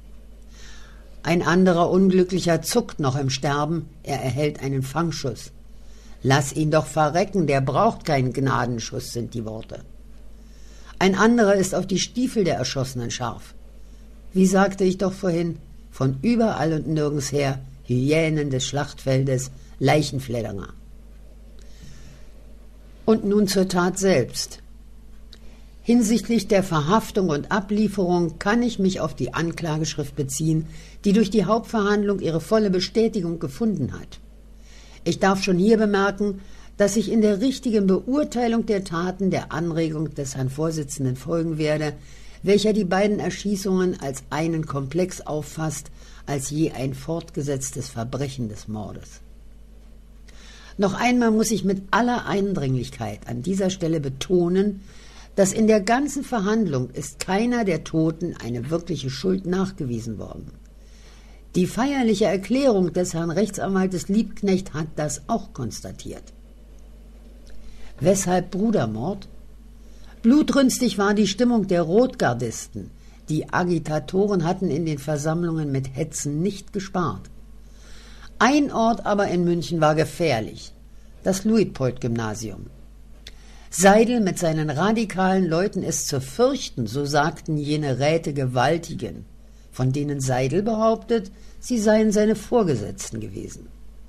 Ein anderer Unglücklicher zuckt noch im Sterben, er erhält einen Fangschuss. Lass ihn doch verrecken, der braucht keinen Gnadenschuss, sind die Worte. Ein anderer ist auf die Stiefel der Erschossenen scharf. Wie sagte ich doch vorhin, von überall und nirgends her, Hyänen des Schlachtfeldes, Leichenfledderner. Und nun zur Tat selbst. Hinsichtlich der Verhaftung und Ablieferung kann ich mich auf die Anklageschrift beziehen, die durch die Hauptverhandlung ihre volle Bestätigung gefunden hat. Ich darf schon hier bemerken, dass ich in der richtigen Beurteilung der Taten der Anregung des Herrn Vorsitzenden folgen werde, welcher die beiden Erschießungen als einen Komplex auffasst, als je ein fortgesetztes Verbrechen des Mordes. Noch einmal muss ich mit aller Eindringlichkeit an dieser Stelle betonen, dass in der ganzen Verhandlung ist keiner der Toten eine wirkliche Schuld nachgewiesen worden. Die feierliche Erklärung des Herrn Rechtsanwaltes Liebknecht hat das auch konstatiert. Weshalb Brudermord? Blutrünstig war die Stimmung der Rotgardisten. Die Agitatoren hatten in den Versammlungen mit Hetzen nicht gespart. Ein Ort aber in München war gefährlich, das Luitpold-Gymnasium. Seidel mit seinen radikalen Leuten ist zu fürchten, so sagten jene Räte Gewaltigen, von denen Seidel behauptet, sie seien seine Vorgesetzten gewesen.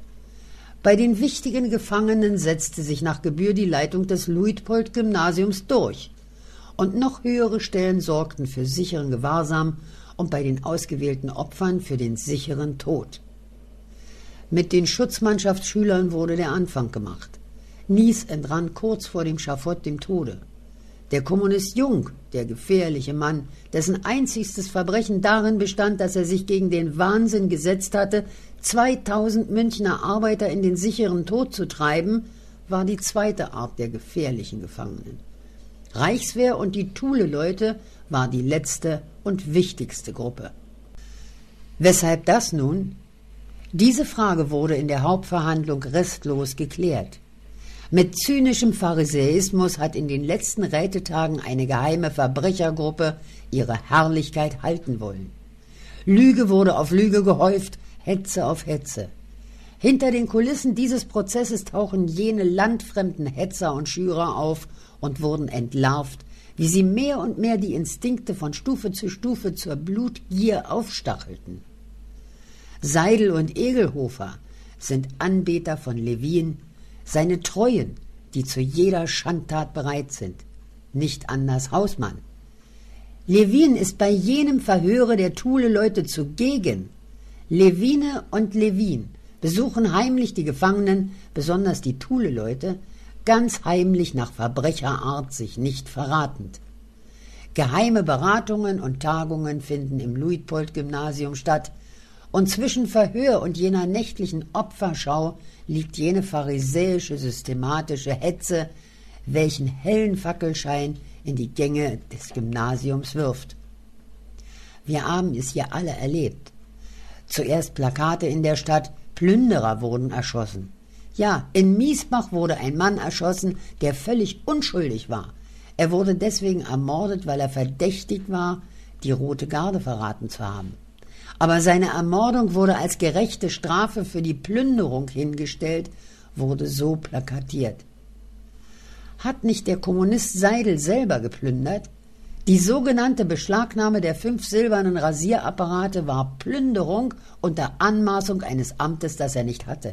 Bei den wichtigen Gefangenen setzte sich nach Gebühr die Leitung des Luitpold-Gymnasiums durch, und noch höhere Stellen sorgten für sicheren Gewahrsam und bei den ausgewählten Opfern für den sicheren Tod. Mit den Schutzmannschaftsschülern wurde der Anfang gemacht. Nies entrann kurz vor dem Schafott dem Tode. Der Kommunist Jung, der gefährliche Mann, dessen einzigstes Verbrechen darin bestand, dass er sich gegen den Wahnsinn gesetzt hatte, 2000 Münchner Arbeiter in den sicheren Tod zu treiben, war die zweite Art der gefährlichen Gefangenen. Reichswehr und die Thule-Leute war die letzte und wichtigste Gruppe. Weshalb das nun? Diese Frage wurde in der Hauptverhandlung restlos geklärt. Mit zynischem Pharisäismus hat in den letzten Rätetagen eine geheime Verbrechergruppe ihre Herrlichkeit halten wollen. Lüge wurde auf Lüge gehäuft, Hetze auf Hetze. Hinter den Kulissen dieses Prozesses tauchen jene landfremden Hetzer und Schürer auf und wurden entlarvt, wie sie mehr und mehr die Instinkte von Stufe zu Stufe zur Blutgier aufstachelten. Seidel und Egelhofer sind Anbeter von Levin, seine Treuen, die zu jeder Schandtat bereit sind. Nicht anders Hausmann. Levin ist bei jenem Verhöre der Thule-Leute zugegen. Levine und Levin besuchen heimlich die Gefangenen, besonders die Thule-Leute, ganz heimlich nach Verbrecherart sich nicht verratend. Geheime Beratungen und Tagungen finden im Luitpold-Gymnasium statt, und zwischen Verhör und jener nächtlichen Opferschau liegt jene pharisäische, systematische Hetze, welchen hellen Fackelschein in die Gänge des Gymnasiums wirft. Wir haben es hier alle erlebt. Zuerst Plakate in der Stadt, Plünderer wurden erschossen. Ja, in Miesbach wurde ein Mann erschossen, der völlig unschuldig war. Er wurde deswegen ermordet, weil er verdächtigt war, die Rote Garde verraten zu haben. Aber seine Ermordung wurde als gerechte Strafe für die Plünderung hingestellt, wurde so plakatiert. Hat nicht der Kommunist Seidel selber geplündert? Die sogenannte Beschlagnahme der 5 silbernen Rasierapparate war Plünderung unter Anmaßung eines Amtes, das er nicht hatte.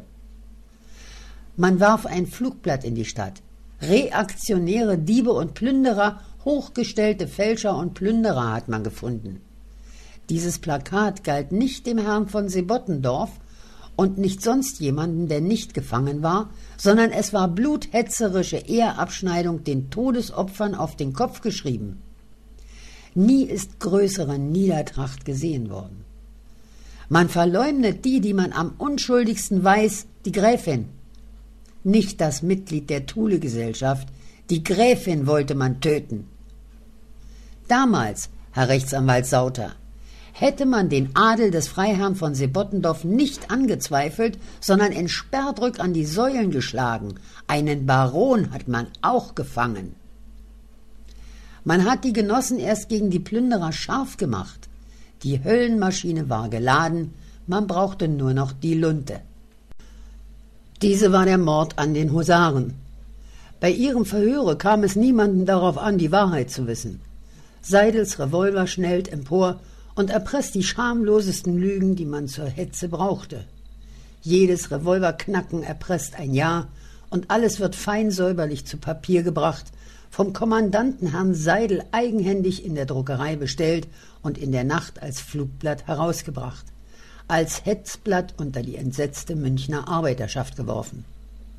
Man warf ein Flugblatt in die Stadt. Reaktionäre Diebe und Plünderer, hochgestellte Fälscher und Plünderer hat man gefunden. Dieses Plakat galt nicht dem Herrn von Sebottendorf und nicht sonst jemanden, der nicht gefangen war, sondern es war bluthetzerische Ehrabschneidung den Todesopfern auf den Kopf geschrieben. Nie ist größere Niedertracht gesehen worden. Man verleumdet die, die man am unschuldigsten weiß, die Gräfin. Nicht das Mitglied der Thule-Gesellschaft, die Gräfin wollte man töten. Damals, Herr Rechtsanwalt Sauter, hätte man den Adel des Freiherrn von Sebottendorf nicht angezweifelt, sondern in Sperrdrück an die Säulen geschlagen. Einen Baron hat man auch gefangen. Man hat die Genossen erst gegen die Plünderer scharf gemacht. Die Höllenmaschine war geladen, man brauchte nur noch die Lunte. Diese war der Mord an den Husaren. Bei ihrem Verhöre kam es niemandem darauf an, die Wahrheit zu wissen. Seidels Revolver schnellt empor und erpresst die schamlosesten Lügen, die man zur Hetze brauchte. Jedes Revolverknacken erpresst ein Ja, und alles wird fein säuberlich zu Papier gebracht, vom Kommandanten Herrn Seidel eigenhändig in der Druckerei bestellt und in der Nacht als Flugblatt herausgebracht, als Hetzblatt unter die entsetzte Münchner Arbeiterschaft geworfen.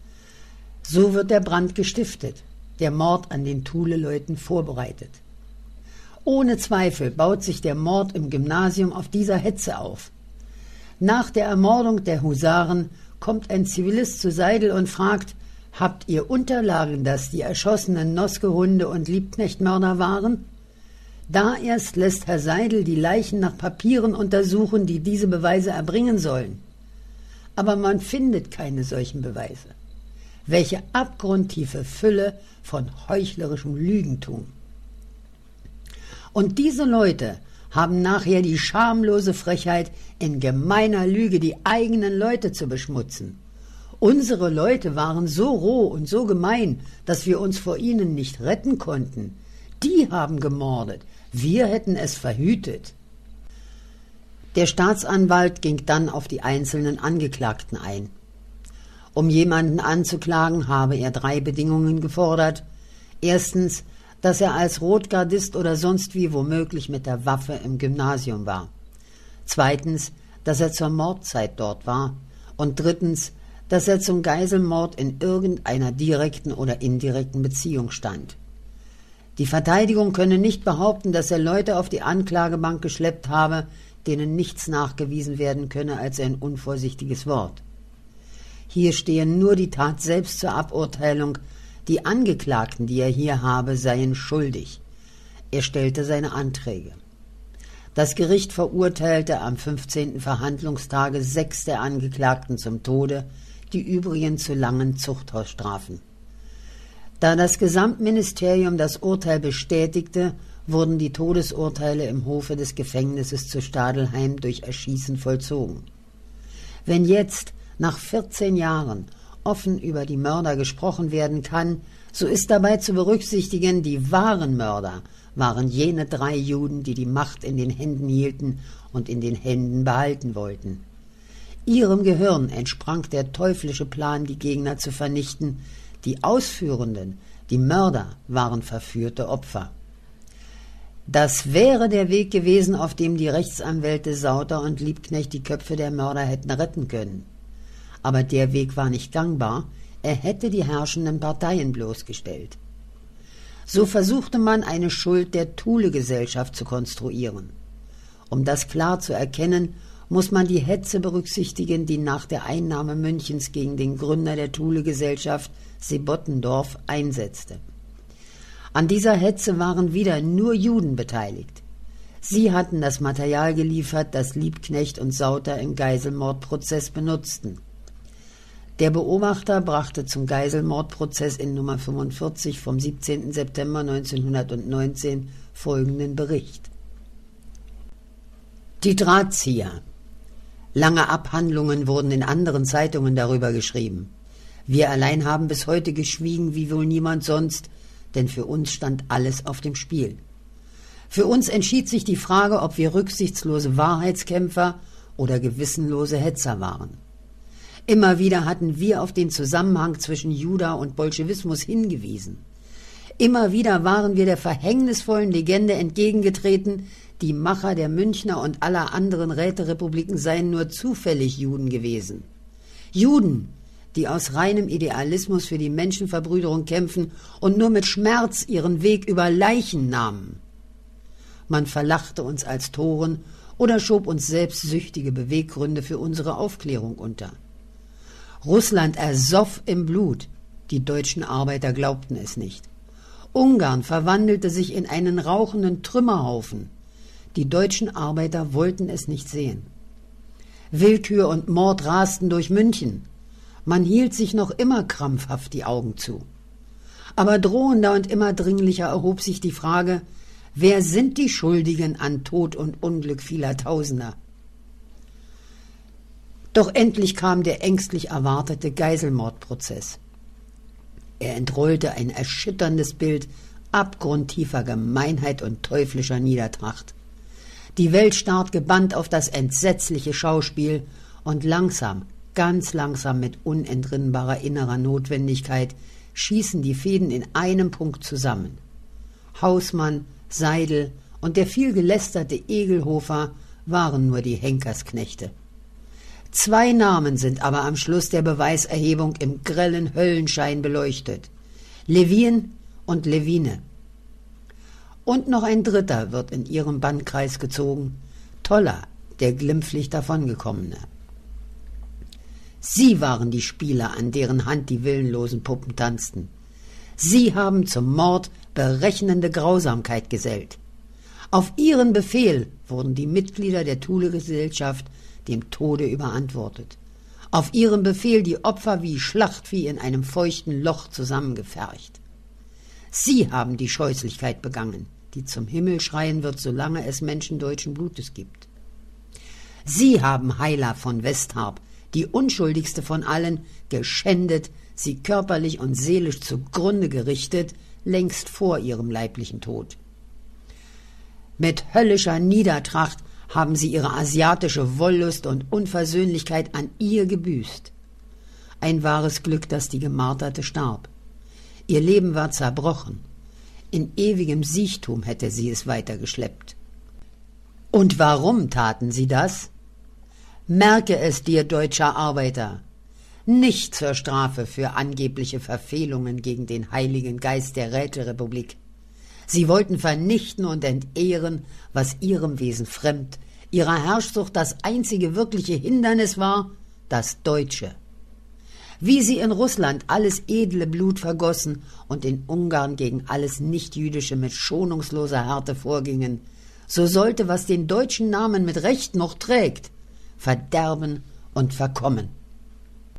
So wird der Brand gestiftet, der Mord an den Thule-Leuten vorbereitet. Ohne Zweifel baut sich der Mord im Gymnasium auf dieser Hetze auf. Nach der Ermordung der Husaren kommt ein Zivilist zu Seidel und fragt: Habt ihr Unterlagen, dass die erschossenen Noskehunde und Liebknechtmörder waren? Da erst lässt Herr Seidel die Leichen nach Papieren untersuchen, die diese Beweise erbringen sollen. Aber man findet keine solchen Beweise. Welche abgrundtiefe Fülle von heuchlerischem Lügentum! Und diese Leute haben nachher die schamlose Frechheit, in gemeiner Lüge die eigenen Leute zu beschmutzen. Unsere Leute waren so roh und so gemein, dass wir uns vor ihnen nicht retten konnten. Die haben gemordet, wir hätten es verhütet. Der Staatsanwalt ging dann auf die einzelnen Angeklagten ein. Um jemanden anzuklagen, habe er 3 Bedingungen gefordert. Erstens, dass er als Rotgardist oder sonst wie womöglich mit der Waffe im Gymnasium war. Zweitens, dass er zur Mordzeit dort war. Und drittens, dass er zum Geiselmord in irgendeiner direkten oder indirekten Beziehung stand. Die Verteidigung könne nicht behaupten, dass er Leute auf die Anklagebank geschleppt habe, denen nichts nachgewiesen werden könne als ein unvorsichtiges Wort. Hier stehe nur die Tat selbst zur Aburteilung. Die Angeklagten, die er hier habe, seien schuldig. Er stellte seine Anträge. Das Gericht verurteilte am 15. Verhandlungstage 6 der Angeklagten zum Tode, die übrigen zu langen Zuchthausstrafen. Da das Gesamtministerium das Urteil bestätigte, wurden die Todesurteile im Hofe des Gefängnisses zu Stadelheim durch Erschießen vollzogen. Wenn jetzt, nach 14 Jahren, offen über die Mörder gesprochen werden kann, so ist dabei zu berücksichtigen, die wahren Mörder waren jene 3 Juden, die die Macht in den Händen hielten und in den Händen behalten wollten. Ihrem Gehirn entsprang der teuflische Plan, die Gegner zu vernichten. Die Ausführenden, die Mörder, waren verführte Opfer. Das wäre der Weg gewesen, auf dem die Rechtsanwälte Sauter und Liebknecht die Köpfe der Mörder hätten retten können. Aber der Weg war nicht gangbar, er hätte die herrschenden Parteien bloßgestellt. So versuchte man, eine Schuld der Thule-Gesellschaft zu konstruieren. Um das klar zu erkennen, muss man die Hetze berücksichtigen, die nach der Einnahme Münchens gegen den Gründer der Thule-Gesellschaft, Sebottendorf, einsetzte. An dieser Hetze waren wieder nur Juden beteiligt. Sie hatten das Material geliefert, das Liebknecht und Sauter im Geiselmordprozess benutzten. Der Beobachter brachte zum Geiselmordprozess in Nummer 45 vom 17. September 1919 folgenden Bericht. Die Drahtzieher. Lange Abhandlungen wurden in anderen Zeitungen darüber geschrieben. Wir allein haben bis heute geschwiegen, wie wohl niemand sonst, denn für uns stand alles auf dem Spiel. Für uns entschied sich die Frage, ob wir rücksichtslose Wahrheitskämpfer oder gewissenlose Hetzer waren. Immer wieder hatten wir auf den Zusammenhang zwischen Juda und Bolschewismus hingewiesen. Immer wieder waren wir der verhängnisvollen Legende entgegengetreten, die Macher der Münchner und aller anderen Räterepubliken seien nur zufällig Juden gewesen. Juden, die aus reinem Idealismus für die Menschenverbrüderung kämpfen und nur mit Schmerz ihren Weg über Leichen nahmen. Man verlachte uns als Toren oder schob uns selbstsüchtige Beweggründe für unsere Aufklärung unter. Russland ersoff im Blut, die deutschen Arbeiter glaubten es nicht. Ungarn verwandelte sich in einen rauchenden Trümmerhaufen. Die deutschen Arbeiter wollten es nicht sehen. Willkür und Mord rasten durch München. Man hielt sich noch immer krampfhaft die Augen zu. Aber drohender und immer dringlicher erhob sich die Frage, wer sind die Schuldigen an Tod und Unglück vieler Tausender? Doch endlich kam der ängstlich erwartete Geiselmordprozess. Er entrollte ein erschütterndes Bild abgrundtiefer Gemeinheit und teuflischer Niedertracht. Die Welt starrt gebannt auf das entsetzliche Schauspiel und langsam, ganz langsam mit unentrinnbarer innerer Notwendigkeit schießen die Fäden in einem Punkt zusammen. Hausmann, Seidel und der viel gelästerte Egelhofer waren nur die Henkersknechte. 2 Namen sind aber am Schluss der Beweiserhebung im grellen Höllenschein beleuchtet: Levin und Levine. Und noch ein dritter wird in ihrem Bannkreis gezogen: Toller, der glimpflich davongekommene. Sie waren die Spieler, an deren Hand die willenlosen Puppen tanzten. Sie haben zum Mord berechnende Grausamkeit gesellt. Auf ihren Befehl wurden die Mitglieder der Thule-Gesellschaft dem Tode überantwortet. Auf ihrem Befehl die Opfer wie Schlachtvieh in einem feuchten Loch zusammengefercht. Sie haben die Scheußlichkeit begangen, die zum Himmel schreien wird, solange es Menschen deutschen Blutes gibt. Sie haben Heiler von Westharp die unschuldigste von allen, geschändet, sie körperlich und seelisch zugrunde gerichtet, längst vor ihrem leiblichen Tod. Mit höllischer Niedertracht haben sie ihre asiatische Wollust und Unversöhnlichkeit an ihr gebüßt. Ein wahres Glück, dass die Gemarterte starb. Ihr Leben war zerbrochen. In ewigem Siechtum hätte sie es weitergeschleppt. Und warum taten sie das? Merke es dir, deutscher Arbeiter, nicht zur Strafe für angebliche Verfehlungen gegen den heiligen Geist der Räterepublik. Sie wollten vernichten und entehren, was ihrem Wesen fremd, ihrer Herrschsucht das einzige wirkliche Hindernis war, das Deutsche. Wie sie in Russland alles edle Blut vergossen und in Ungarn gegen alles Nichtjüdische mit schonungsloser Härte vorgingen, so sollte, was den deutschen Namen mit Recht noch trägt, verderben und verkommen.